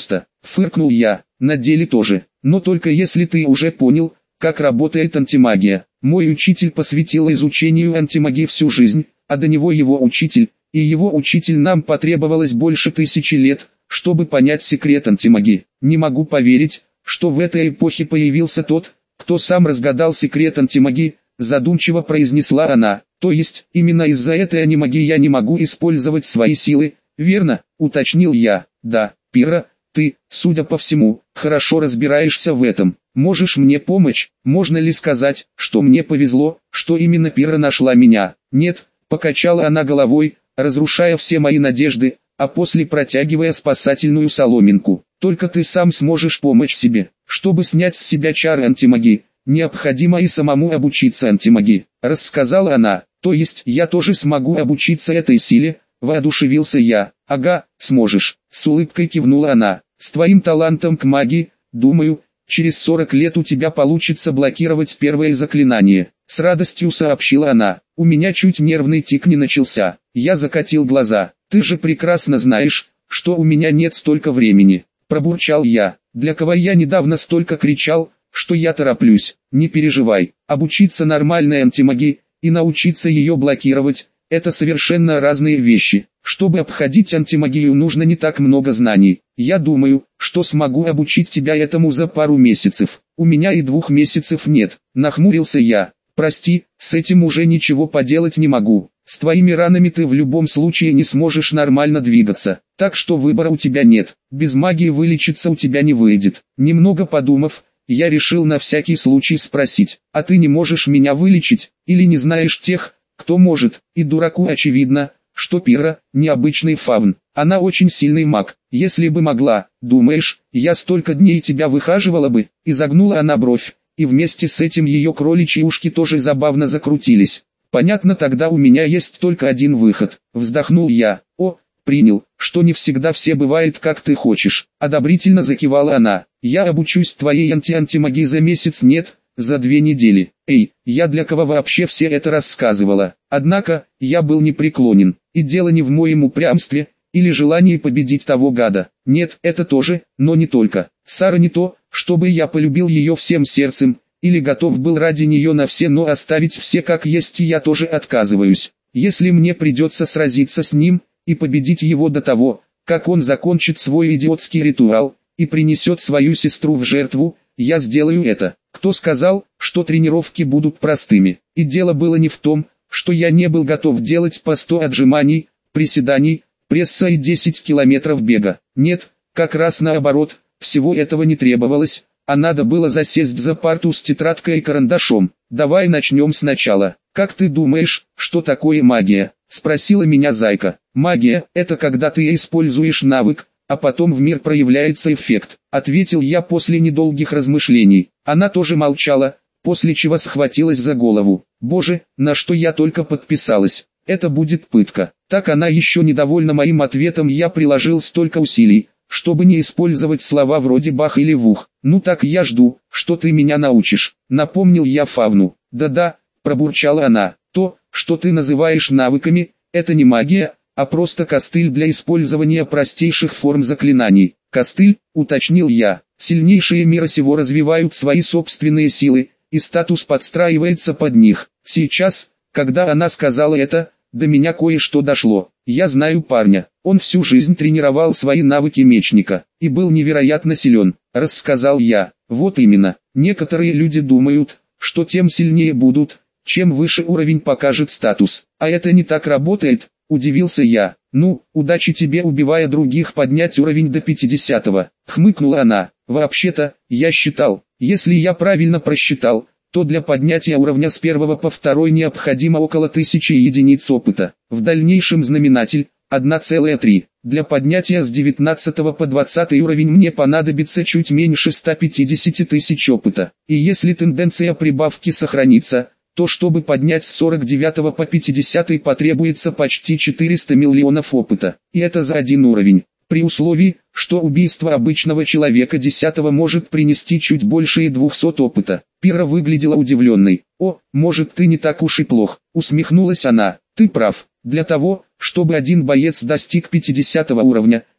фыркнул я, на деле тоже, но только если ты уже понял, как работает антимагия. Мой учитель посвятил изучению антимагии всю жизнь, а до него его учитель, и его учитель нам потребовалось больше 1000 лет, чтобы понять секрет антимагии. Не могу поверить, что в этой эпохе появился тот, кто сам разгадал секрет антимагии, задумчиво произнесла она. То есть, именно из-за этой антимагии я не могу использовать свои силы, верно, уточнил я. Да, Пирра, ты, судя по всему, хорошо разбираешься в этом. Можешь мне помочь? Можно ли сказать, что мне повезло, что именно Пирра нашла меня? Нет, покачала она головой, разрушая все мои надежды, а после протягивая спасательную соломинку. Только ты сам сможешь помочь себе. Чтобы снять с себя чары антимагии, необходимо и самому обучиться антимагии, рассказала она. То есть я тоже смогу обучиться этой силе, воодушевился я. Ага, сможешь, с улыбкой кивнула она. С твоим талантом к магии, думаю, через 40 лет у тебя получится блокировать первое заклинание. С радостью сообщила она. У меня чуть нервный тик не начался. Я закатил глаза. Ты же прекрасно знаешь, что у меня нет столько времени. Пробурчал я. Для кого я недавно столько кричал, что я тороплюсь. Не переживай. Обучиться нормальной антимагии и научиться ее блокировать – это совершенно разные вещи. Чтобы обходить антимагию, нужно не так много знаний. Я думаю, что смогу обучить тебя этому за пару месяцев. У меня и 2 месяцев нет. Нахмурился я. Прости, с этим уже ничего поделать не могу. С твоими ранами ты в любом случае не сможешь нормально двигаться. Так что выбора у тебя нет. Без магии вылечиться у тебя не выйдет. Немного подумав, я решил на всякий случай спросить. А ты не можешь меня вылечить? Или не знаешь тех, кто может? И дураку очевидно, что Пирра – необычный фавн. Она очень сильный маг. Если бы могла, думаешь, я столько дней тебя выхаживала бы? Изогнула она бровь, и вместе с этим ее кроличьи ушки тоже забавно закрутились. Понятно, тогда у меня есть только один выход. Вздохнул я. О, принял, что не всегда все бывает как ты хочешь. Одобрительно закивала она. Я обучусь твоей антимагии за месяц, нет, за 2 недели. Эй, я для кого вообще все это рассказывала? Однако, я был непреклонен, и дело не в моем упрямстве, или желании победить того гада. Нет, это тоже, но не только. Сара не то, чтобы я полюбил ее всем сердцем, или готов был ради нее на все, но оставить все как есть я тоже отказываюсь. Если мне придется сразиться с ним, и победить его до того, как он закончит свой идиотский ритуал, и принесет свою сестру в жертву, я сделаю это. Кто сказал, что тренировки будут простыми? И дело было не в том, что я не был готов делать по 100 отжиманий, приседаний, пресса и 10 километров бега. Нет, как раз наоборот, всего этого не требовалось, а надо было засесть за парту с тетрадкой и карандашом. Давай начнем сначала. Как ты думаешь, что такое магия? Спросила меня Зайка. Магия – это когда ты используешь навык, а потом в мир проявляется эффект, ответил я после недолгих размышлений. Она тоже молчала, после чего схватилась за голову. Боже, на что я только подписалась. Это будет пытка. Так она еще недовольна моим ответом, я приложил столько усилий, чтобы не использовать слова вроде бах или вух. Ну так я жду, что ты меня научишь. Напомнил я фавну. Да-да, пробурчала она. То, что ты называешь навыками, это не магия, а просто костыль для использования простейших форм заклинаний. Костыль, уточнил я. Сильнейшие мира сего развивают свои собственные силы, и статус подстраивается под них. Сейчас, когда она сказала это, до меня кое-что дошло. Я знаю парня, он всю жизнь тренировал свои навыки мечника, и был невероятно силен, рассказал я. Вот именно, некоторые люди думают, что тем сильнее будут, чем выше уровень покажет статус. А это не так работает, удивился я. Ну, удачи тебе, убивая других, поднять уровень до 50-го, хмыкнула она. Вообще-то, я считал, если я правильно просчитал, то для поднятия уровня с 1 по 2 необходимо около 1000 единиц опыта. В дальнейшем знаменатель 1,3. Для поднятия с 19 по 20 уровень мне понадобится чуть меньше 150 тысяч опыта. И если тенденция прибавки сохранится, то чтобы поднять с 49 по 50 потребуется почти 400 миллионов опыта. И это за один уровень. При условии, что убийство обычного человека 10-го может принести чуть больше и 200 опыта. Пирра выглядела удивленной. «О, может, ты не так уж и плох», — усмехнулась она. «Ты прав. Для того, чтобы один боец достиг 50 уровня,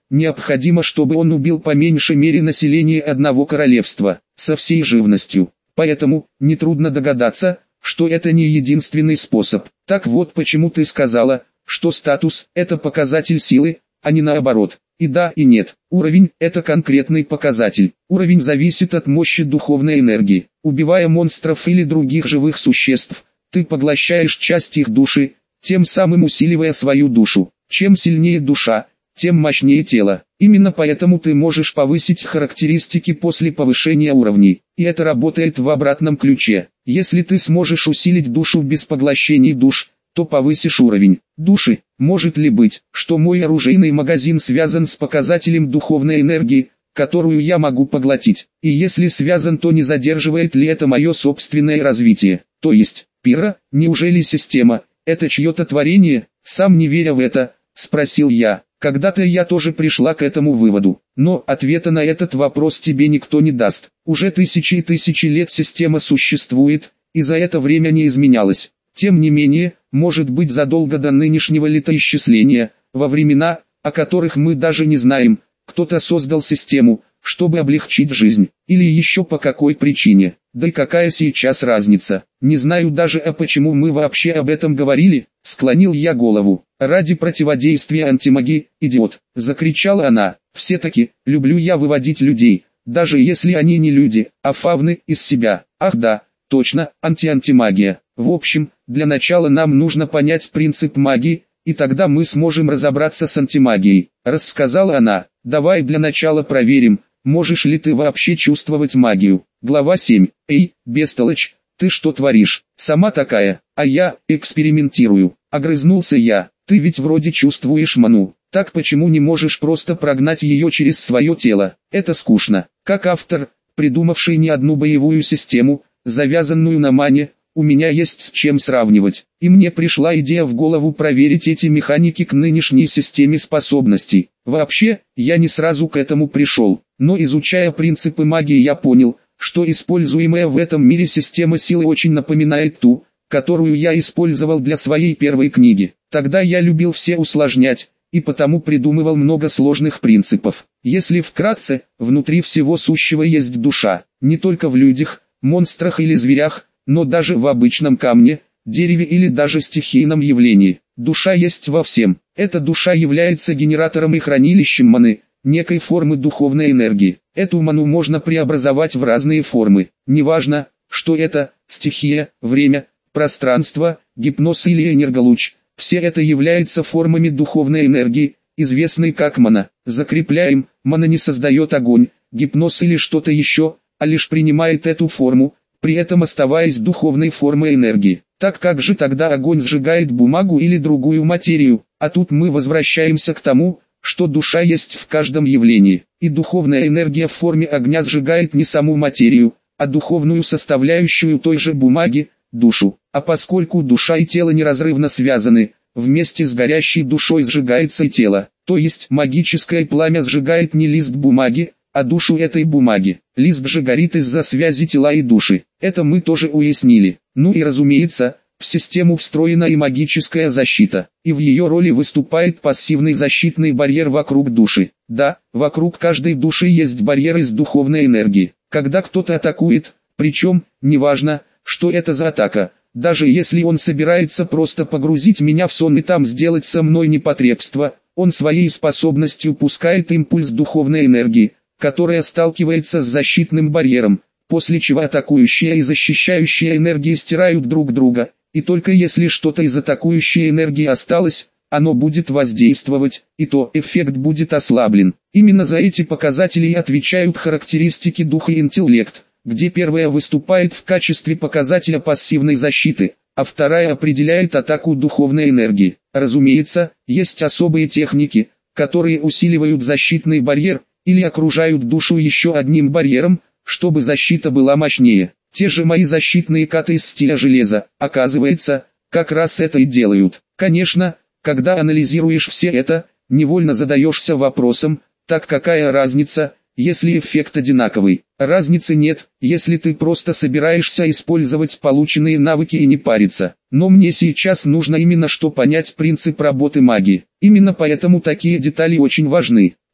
необходимо, чтобы он убил по меньшей мере население одного королевства, со всей живностью. Поэтому, нетрудно догадаться, что это не единственный способ. Так вот почему ты сказала, что статус – это показатель силы, а не наоборот. И да, и нет. Уровень – это конкретный показатель. Уровень зависит от мощи духовной энергии. Убивая монстров или других живых существ, ты поглощаешь часть их души, тем самым усиливая свою душу. Чем сильнее душа, тем мощнее тело. Именно поэтому ты можешь повысить характеристики после повышения уровней. И это работает в обратном ключе. Если ты сможешь усилить душу без поглощения душ, то повысишь уровень души. Может ли быть, что мой оружейный магазин связан с показателем духовной энергии, которую я могу поглотить? И если связан, то не задерживает ли это мое собственное развитие? То есть, Пира, неужели система – это чье-то творение? Сам не веря в это, спросил я. Когда-то я тоже пришла к этому выводу, но ответа на этот вопрос тебе никто не даст. Уже тысячи и тысячи лет система существует, и за это время не изменялась. Тем не менее, может быть задолго до нынешнего летоисчисления, во времена, о которых мы даже не знаем, кто-то создал систему, чтобы облегчить жизнь, или еще по какой причине. Да и какая сейчас разница? Не знаю даже, почему мы вообще об этом говорили, склонил я голову. Ради противодействия антимагии, идиот, закричала она. Все-таки, люблю я выводить людей, даже если они не люди, а фавны, из себя. Ах да, точно, антимагия. В общем, для начала нам нужно понять принцип магии, и тогда мы сможем разобраться с антимагией. Рассказала она. Давай для начала проверим, можешь ли ты вообще чувствовать магию. Глава 7. Эй, бестолочь, ты что творишь? Сама такая, а я экспериментирую. Огрызнулся я. Ты ведь вроде чувствуешь ману. Так почему не можешь просто прогнать ее через свое тело? Это скучно. Как автор, придумавший не одну боевую систему, завязанную на мане, у меня есть с чем сравнивать. И мне пришла идея в голову проверить эти механики к нынешней системе способностей. Вообще, я не сразу к этому пришел, но изучая принципы магии я понял, что используемая в этом мире система силы очень напоминает ту, которую я использовал для своей первой книги. Тогда я любил все усложнять, и потому придумывал много сложных принципов. Если вкратце, внутри всего сущего есть душа, не только в людях, монстрах или зверях, но даже в обычном камне, дереве или даже стихийном явлении. Душа есть во всем. Эта душа является генератором и хранилищем маны, некой формы духовной энергии. Эту ману можно преобразовать в разные формы. Неважно, что это, стихия, время, пространство, гипноз или энерголуч. Все это является формами духовной энергии, известной как мана. Закрепляем, мана не создает огонь, гипноз или что-то еще, а лишь принимает эту форму, при этом оставаясь духовной формой энергии. Так как же тогда огонь сжигает бумагу или другую материю? А тут мы возвращаемся к тому, что душа есть в каждом явлении, и духовная энергия в форме огня сжигает не саму материю, а духовную составляющую той же бумаги, душу. А поскольку душа и тело неразрывно связаны, вместе с горящей душой сжигается и тело, то есть магическое пламя сжигает не лист бумаги, а душу этой бумаги. Лист же горит из-за связи тела и души. Это мы тоже уяснили. Ну и разумеется, в систему встроена и магическая защита, и в ее роли выступает пассивный защитный барьер вокруг души. Да, вокруг каждой души есть барьер из духовной энергии. Когда кто-то атакует, причем, неважно, что это за атака, даже если он собирается просто погрузить меня в сон и там сделать со мной непотребство, он своей способностью пускает импульс духовной энергии, которая сталкивается с защитным барьером, после чего атакующая и защищающая энергии стирают друг друга, и только если что-то из атакующей энергии осталось, оно будет воздействовать, и то эффект будет ослаблен. Именно за эти показатели и отвечают характеристики духа и интеллект, где первая выступает в качестве показателя пассивной защиты, а вторая определяет атаку духовной энергии. Разумеется, есть особые техники, которые усиливают защитный барьер, или окружают душу еще одним барьером, чтобы защита была мощнее. Те же мои защитные каты из стиля железа, оказывается, как раз это и делают. Конечно, когда анализируешь все это, невольно задаешься вопросом, так какая разница, если эффект одинаковый? Разницы нет, если ты просто собираешься использовать полученные навыки и не париться. Но мне сейчас нужно именно что понять принцип работы магии. Именно поэтому такие детали очень важны.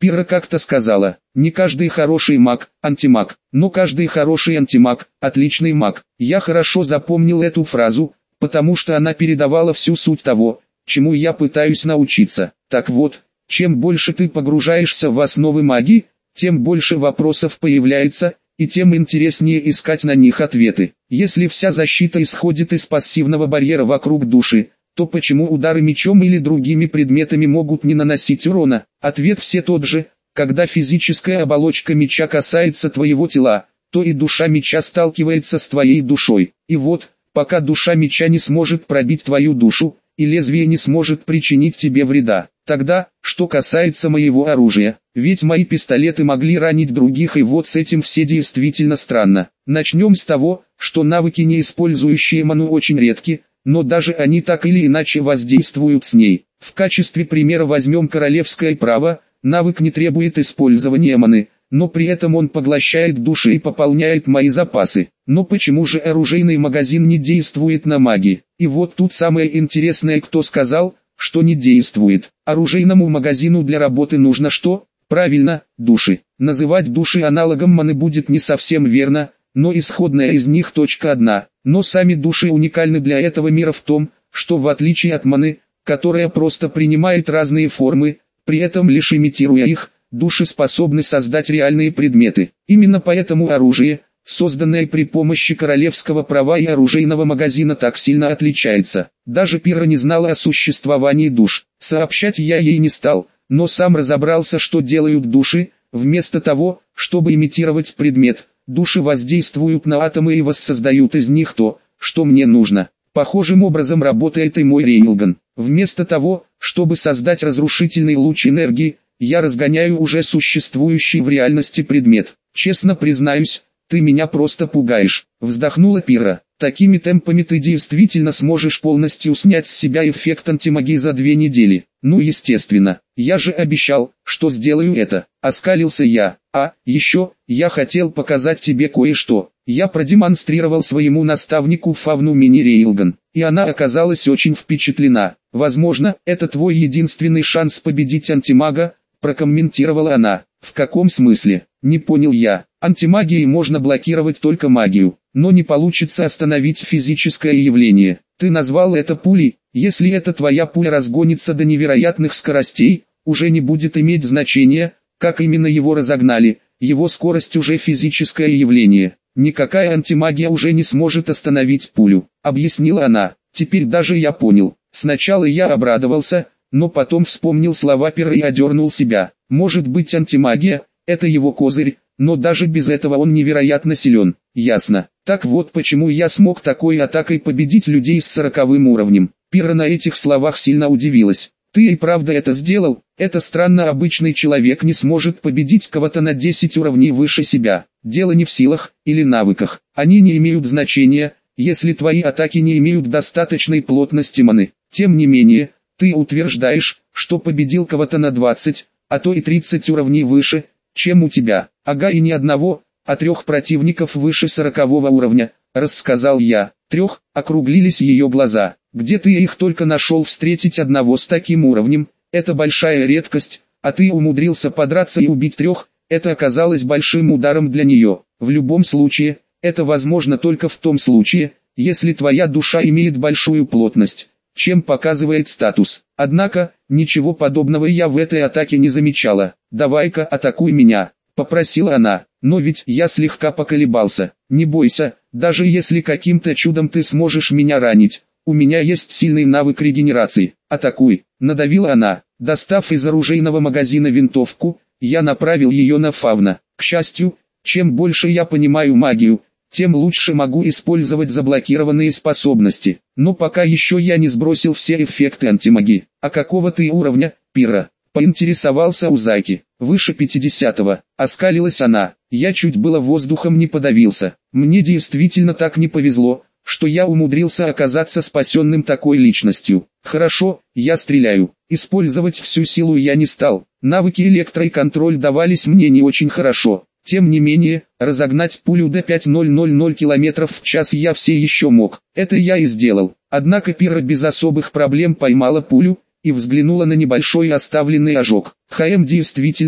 Пирра как-то сказала, не каждый хороший маг – антимаг, но каждый хороший антимаг – отличный маг. Я хорошо запомнил эту фразу, потому что она передавала всю суть того, чему я пытаюсь научиться. Так вот, чем больше ты погружаешься в основы магии, тем больше вопросов появляется, и тем интереснее искать на них ответы. Если вся защита исходит из пассивного барьера вокруг души, то почему удары мечом или другими предметами могут не наносить урона? Ответ все тот же: когда физическая оболочка меча касается твоего тела, то и душа меча сталкивается с твоей душой. И вот, пока душа меча не сможет пробить твою душу, и лезвие не сможет причинить тебе вреда. Тогда, что касается моего оружия, ведь мои пистолеты могли ранить других, и вот с этим все действительно странно. Начнем с того, что навыки, не использующие ману, очень редки, но даже они так или иначе воздействуют с ней. В качестве примера возьмем королевское право. Навык не требует использования маны, но при этом он поглощает души и пополняет мои запасы. Но почему же оружейный магазин не действует на магии? И вот тут самое интересное: кто сказал, что не действует? Оружейному магазину для работы нужно что? Правильно, души. Называть души аналогом маны будет не совсем верно, но исходная из них точка одна. Но сами души уникальны для этого мира в том, что в отличие от маны, которая просто принимает разные формы, при этом лишь имитируя их, души способны создать реальные предметы. Именно поэтому оружие, созданное при помощи королевского права и оружейного магазина, так сильно отличается. Даже Пирра не знала о существовании душ. Сообщать я ей не стал, но сам разобрался, что делают души. Вместо того, чтобы имитировать предмет, души воздействуют на атомы и воссоздают из них то, что мне нужно. Похожим образом работает и мой рейлган. Вместо того, чтобы создать разрушительный луч энергии, я разгоняю уже существующий в реальности предмет. Честно признаюсь, ты меня просто пугаешь, вздохнула Пирра. Такими темпами ты действительно сможешь полностью снять с себя эффект антимагии за 2 недели. Ну естественно, я же обещал, что сделаю это, оскалился я. А, еще, я хотел показать тебе кое-что. Я продемонстрировал своему наставнику Фавну мини-рейлган, и она оказалась очень впечатлена. Возможно, это твой единственный шанс победить антимага, прокомментировала она. В каком смысле? Не понял я. Антимагией можно блокировать только магию, но не получится остановить физическое явление. Ты назвал это пулей. Если эта твоя пуля разгонится до невероятных скоростей, уже не будет иметь значения, как именно его разогнали. Его скорость уже физическое явление. Никакая антимагия уже не сможет остановить пулю, объяснила она. Теперь даже я понял. Сначала я обрадовался, но потом вспомнил слова Пирры и одернул себя. Может быть, антимагия – это его козырь, но даже без этого он невероятно силен. Ясно. Так вот почему я смог такой атакой победить людей с 40-м уровнем. Пирра на этих словах сильно удивилась. Ты и правда это сделал? Это странно, обычный человек не сможет победить кого-то на 10 уровней выше себя. Дело не в силах или навыках. Они не имеют значения, если твои атаки не имеют достаточной плотности маны. Тем не менее, ты утверждаешь, что победил кого-то на 20, а то и 30 уровней выше, чем у тебя. Ага, и ни одного, а 3 противников выше 40-го уровня, рассказал я. 3, округлились ее глаза. Где ты их только нашел? Встретить одного с таким уровнем, это большая редкость, а ты умудрился подраться и убить 3, это оказалось большим ударом для нее. В любом случае, это возможно только в том случае, если твоя душа имеет большую плотность, чем показывает статус. Однако, ничего подобного я в этой атаке не замечала. «Давай-ка атакуй меня», — попросила она. Но ведь я слегка поколебался. «Не бойся, даже если каким-то чудом ты сможешь меня ранить, у меня есть сильный навык регенерации. Атакуй», — надавила она. Достав из оружейного магазина винтовку, я направил ее на Фавна. К счастью, чем больше я понимаю магию, тем лучше могу использовать заблокированные способности. Но пока еще я не сбросил все эффекты антимагии. «А какого ты уровня, Пирра?» — поинтересовался у Зайки. «Выше 50-го», — оскалилась она. Я чуть было воздухом не подавился. Мне действительно так не повезло, что я умудрился оказаться спасенным такой личностью. Хорошо, я стреляю. Использовать всю силу я не стал. Навыки электро и контроль давались мне не очень хорошо. Тем не менее, разогнать пулю до 5000 км в час я все еще мог. Это я и сделал. Однако Пирра без особых проблем поймала пулю и взглянула на небольшой оставленный ожог. Действительно,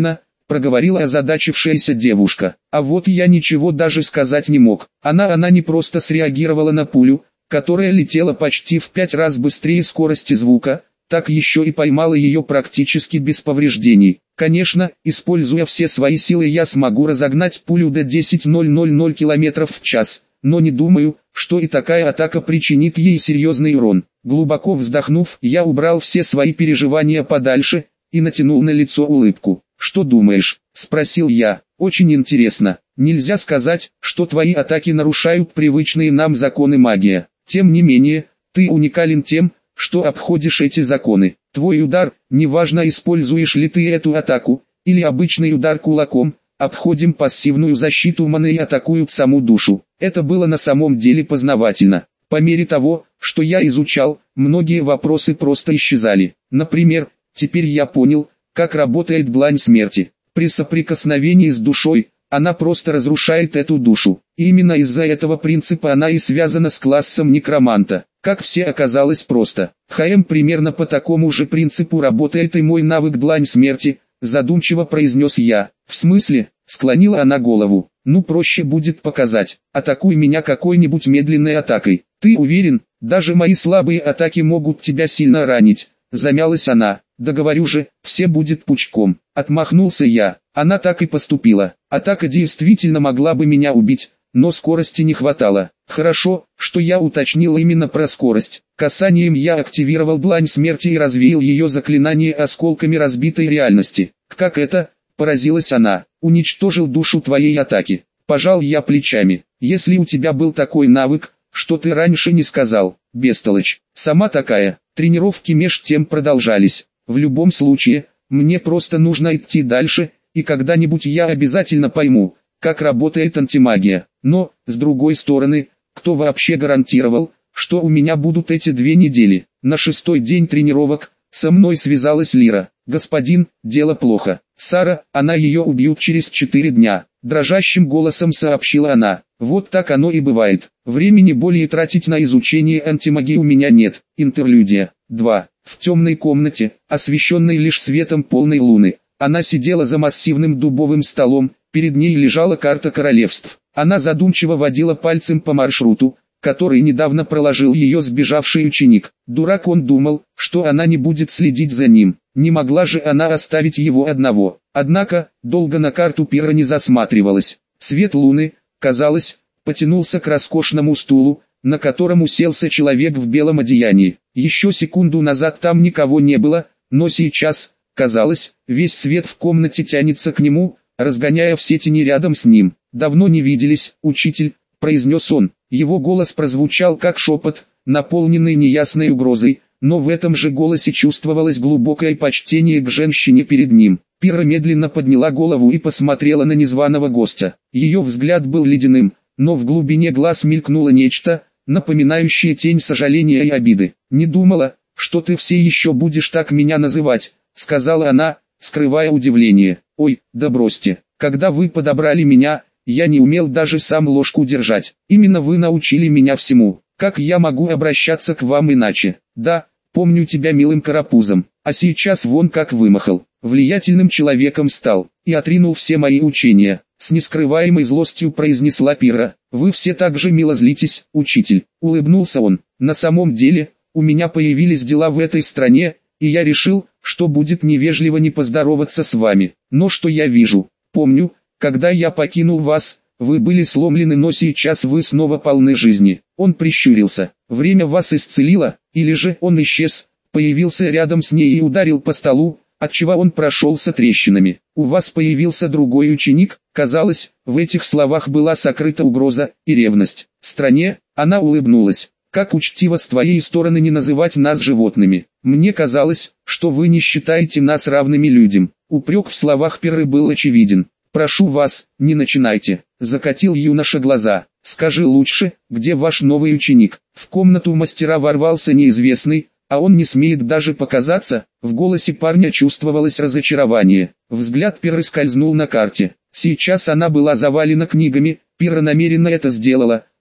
проговорила озадачившаяся девушка. А вот я ничего даже сказать не мог. Она не просто среагировала на пулю, которая летела почти в 5 раз быстрее скорости звука, так еще и поймала ее практически без повреждений. Конечно, используя все свои силы, я смогу разогнать пулю до 10,000 км в час, но не думаю, что и такая атака причинит ей серьезный урон. Глубоко вздохнув, я убрал все свои переживания подальше и натянул на лицо улыбку. «Что думаешь?» – спросил я. «Очень интересно. Нельзя сказать, что твои атаки нарушают привычные нам законы магии. Тем не менее, ты уникален тем, что обходишь эти законы. Твой удар, неважно используешь ли ты эту атаку, или обычный удар кулаком, обходим пассивную защиту маны и атакуют саму душу». Это было на самом деле познавательно. По мере того, что я изучал, многие вопросы просто исчезали. Например, теперь я понял, как работает длань смерти. При соприкосновении с душой, она просто разрушает эту душу. И именно из-за этого принципа она и связана с классом некроманта. Как все оказалось просто. Примерно по такому же принципу работает и мой навык длань смерти, задумчиво произнес я. В смысле? Склонила она голову. Ну проще будет показать. Атакуй меня какой-нибудь медленной атакой. Ты уверен? Даже мои слабые атаки могут тебя сильно ранить. Замялась она. Да говорю же, все будет пучком. Отмахнулся я. Она так и поступила. Атака действительно могла бы меня убить, но скорости не хватало. Хорошо, что я уточнил именно про скорость. Касанием я активировал длань смерти и развеял ее заклинание осколками разбитой реальности. Как это? Поразилась она. Уничтожил душу твоей атаки. Пожал я плечами. Если у тебя был такой навык, что ты раньше не сказал, бестолочь. Сама такая. Тренировки меж тем продолжались. В любом случае, мне просто нужно идти дальше, и когда-нибудь я обязательно пойму, как работает антимагия. Но, с другой стороны, кто вообще гарантировал, что у меня будут эти 2 недели? На 6-й день тренировок со мной связалась Лира. «Господин, дело плохо. Сара, она ее убьют через 4 дня», – дрожащим голосом сообщила она. «Вот так оно и бывает. Времени более тратить на изучение антимагии у меня нет». Интерлюдия 2. В темной комнате, освещенной лишь светом полной луны, она сидела за массивным дубовым столом, перед ней лежала карта королевств. Она задумчиво водила пальцем по маршруту, который недавно проложил ее сбежавший ученик. Дурак, он думал, что она не будет следить за ним. Не могла же она оставить его одного. Однако, долго на карту пира не засматривалась. Свет луны, казалось, потянулся к роскошному стулу, на котором уселся человек в белом одеянии. Еще секунду назад там никого не было, но сейчас, казалось, весь свет в комнате тянется к нему, разгоняя все тени рядом с ним. «Давно не виделись, учитель», — произнес он. Его голос прозвучал как шепот, наполненный неясной угрозой, но в этом же голосе чувствовалось глубокое почтение к женщине перед ним. Пира медленно подняла голову и посмотрела на незваного гостя. Ее взгляд был ледяным, но в глубине глаз мелькнуло нечто, напоминающее тень сожаления и обиды. «Не думала, что ты все еще будешь так меня называть», — сказала она, скрывая удивление. «Ой, да бросьте, когда вы подобрали меня, я не умел даже сам ложку держать. Именно вы научили меня всему. Как я могу обращаться к вам иначе? Да, помню тебя милым карапузом, а сейчас вон как вымахал. Влиятельным человеком стал, и отринул все мои учения». С нескрываемой злостью произнесла Пира. «Вы все так же мило злитесь, учитель», — улыбнулся он. «На самом деле, у меня появились дела в этой стране, и я решил, что будет невежливо не поздороваться с вами. Но что я вижу? Помню, когда я покинул вас, вы были сломлены, но сейчас вы снова полны жизни». Он прищурился. «Время вас исцелило, или же он исчез, появился рядом с ней и ударил по столу, отчего он прошелся трещинами. У вас появился другой ученик». Казалось, в этих словах была сокрыта угроза и ревность. «Стране», — она улыбнулась. «Как учтиво с твоей стороны не называть нас животными. Мне казалось, что вы не считаете нас равными людям». Упрек в словах Пиры был очевиден. «Прошу вас, не начинайте», — закатил юноша глаза. «Скажи лучше, где ваш новый ученик?» В комнату мастера ворвался неизвестный, а он не смеет даже показаться. В голосе парня чувствовалось разочарование. Взгляд Пиры скользнул на карте. Сейчас она была завалена книгами, Пира намеренно это сделала,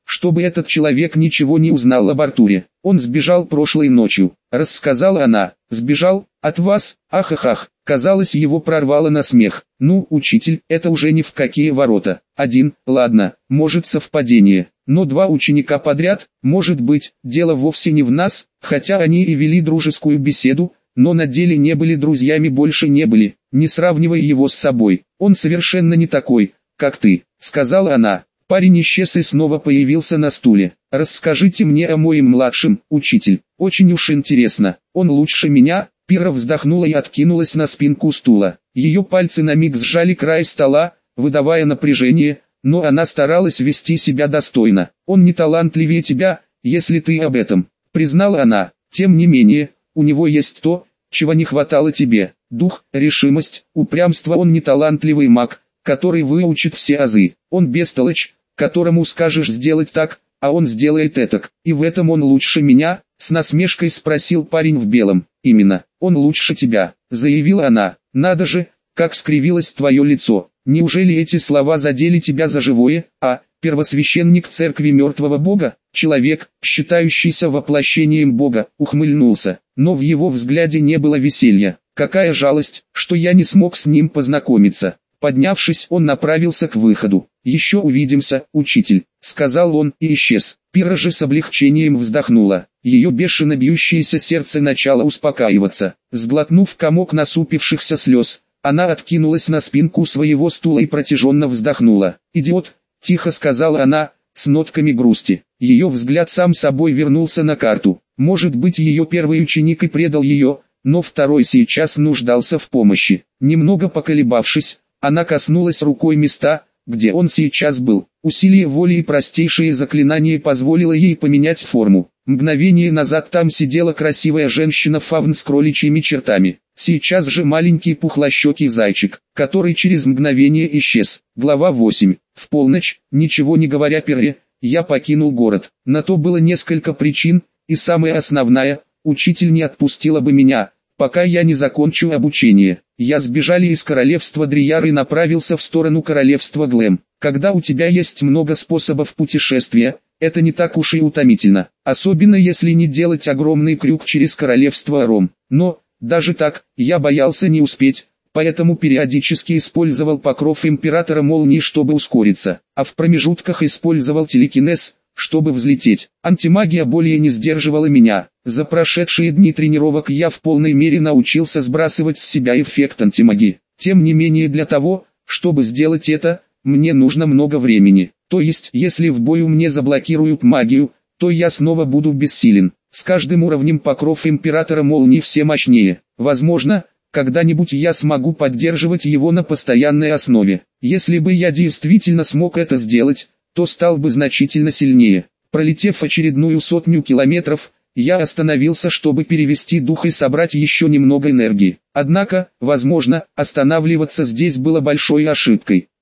чтобы этот человек ничего не узнал об Артуре. Он сбежал прошлой ночью, рассказала она. Сбежал? От вас? Ах. Казалось, его прорвало на смех. Ну, учитель, это уже ни в какие ворота. Один, ладно, может совпадение. Но два ученика подряд, может быть, дело вовсе не в нас, хотя они и вели дружескую беседу, но на деле не были друзьями, больше не были. Не сравнивай его с собой, он совершенно не такой, как ты, сказала она. Парень исчез и снова появился на стуле. «Расскажите мне о моем младшем, учитель, очень уж интересно, он лучше меня?» Пира вздохнула и откинулась на спинку стула. Ее пальцы на миг сжали край стола, выдавая напряжение, но она старалась вести себя достойно. «Он не талантливее тебя, если ты об этом», признала она. «Тем не менее, у него есть то, чего не хватало тебе. Дух, решимость, упрямство. Он не талантливый маг, который выучит все азы. Он бестолочь, которому скажешь сделать так, а он сделает этак. И в этом он лучше меня?» С насмешкой спросил парень в белом. «Именно, он лучше тебя», заявила она. «Надо же, как скривилось твое лицо. Неужели эти слова задели тебя за живое? А, первосвященник церкви мертвого бога, человек, считающийся воплощением бога, ухмыльнулся, но в его взгляде не было веселья. Какая жалость, что я не смог с ним познакомиться». Поднявшись, он направился к выходу. «Еще увидимся, учитель», — сказал он и исчез. Пира же с облегчением вздохнула. Ее бешено бьющееся сердце начало успокаиваться. Сглотнув комок насупившихся слез, она откинулась на спинку своего стула и протяженно вздохнула. «Идиот», — тихо сказала она, с нотками грусти. Ее взгляд сам собой вернулся на карту. Может быть, ее первый ученик и предал ее, но второй сейчас нуждался в помощи. Немного поколебавшись, она коснулась рукой места, где он сейчас был. Усилие воли и простейшее заклинание позволило ей поменять форму. Мгновение назад там сидела красивая женщина-фавн с кроличьими чертами. Сейчас же маленький пухлощекий зайчик, который через мгновение исчез. Глава 8. В полночь, ничего не говоря Перре, я покинул город. На то было несколько причин, и самая основная, учитель не отпустила бы меня, пока я не закончу обучение. Я сбежали из королевства Дрияр и направился в сторону королевства Глэм. Когда у тебя есть много способов путешествия, это не так уж и утомительно, особенно если не делать огромный крюк через королевство Ром. Но, даже так, я боялся не успеть, поэтому периодически использовал покров императора молнии, чтобы ускориться, а в промежутках использовал телекинез, чтобы взлететь. Антимагия более не сдерживала меня. За прошедшие дни тренировок я в полной мере научился сбрасывать с себя эффект антимагии. Тем не менее, для того, чтобы сделать это, мне нужно много времени. То есть, если в бою мне заблокируют магию, то я снова буду бессилен. С каждым уровнем покров императора молнии все мощнее. Возможно, когда-нибудь я смогу поддерживать его на постоянной основе. Если бы я действительно смог это сделать, то стал бы значительно сильнее. Пролетев очередную 100 километров, я остановился, чтобы перевести дух и собрать еще немного энергии. Однако, возможно, останавливаться здесь было большой ошибкой.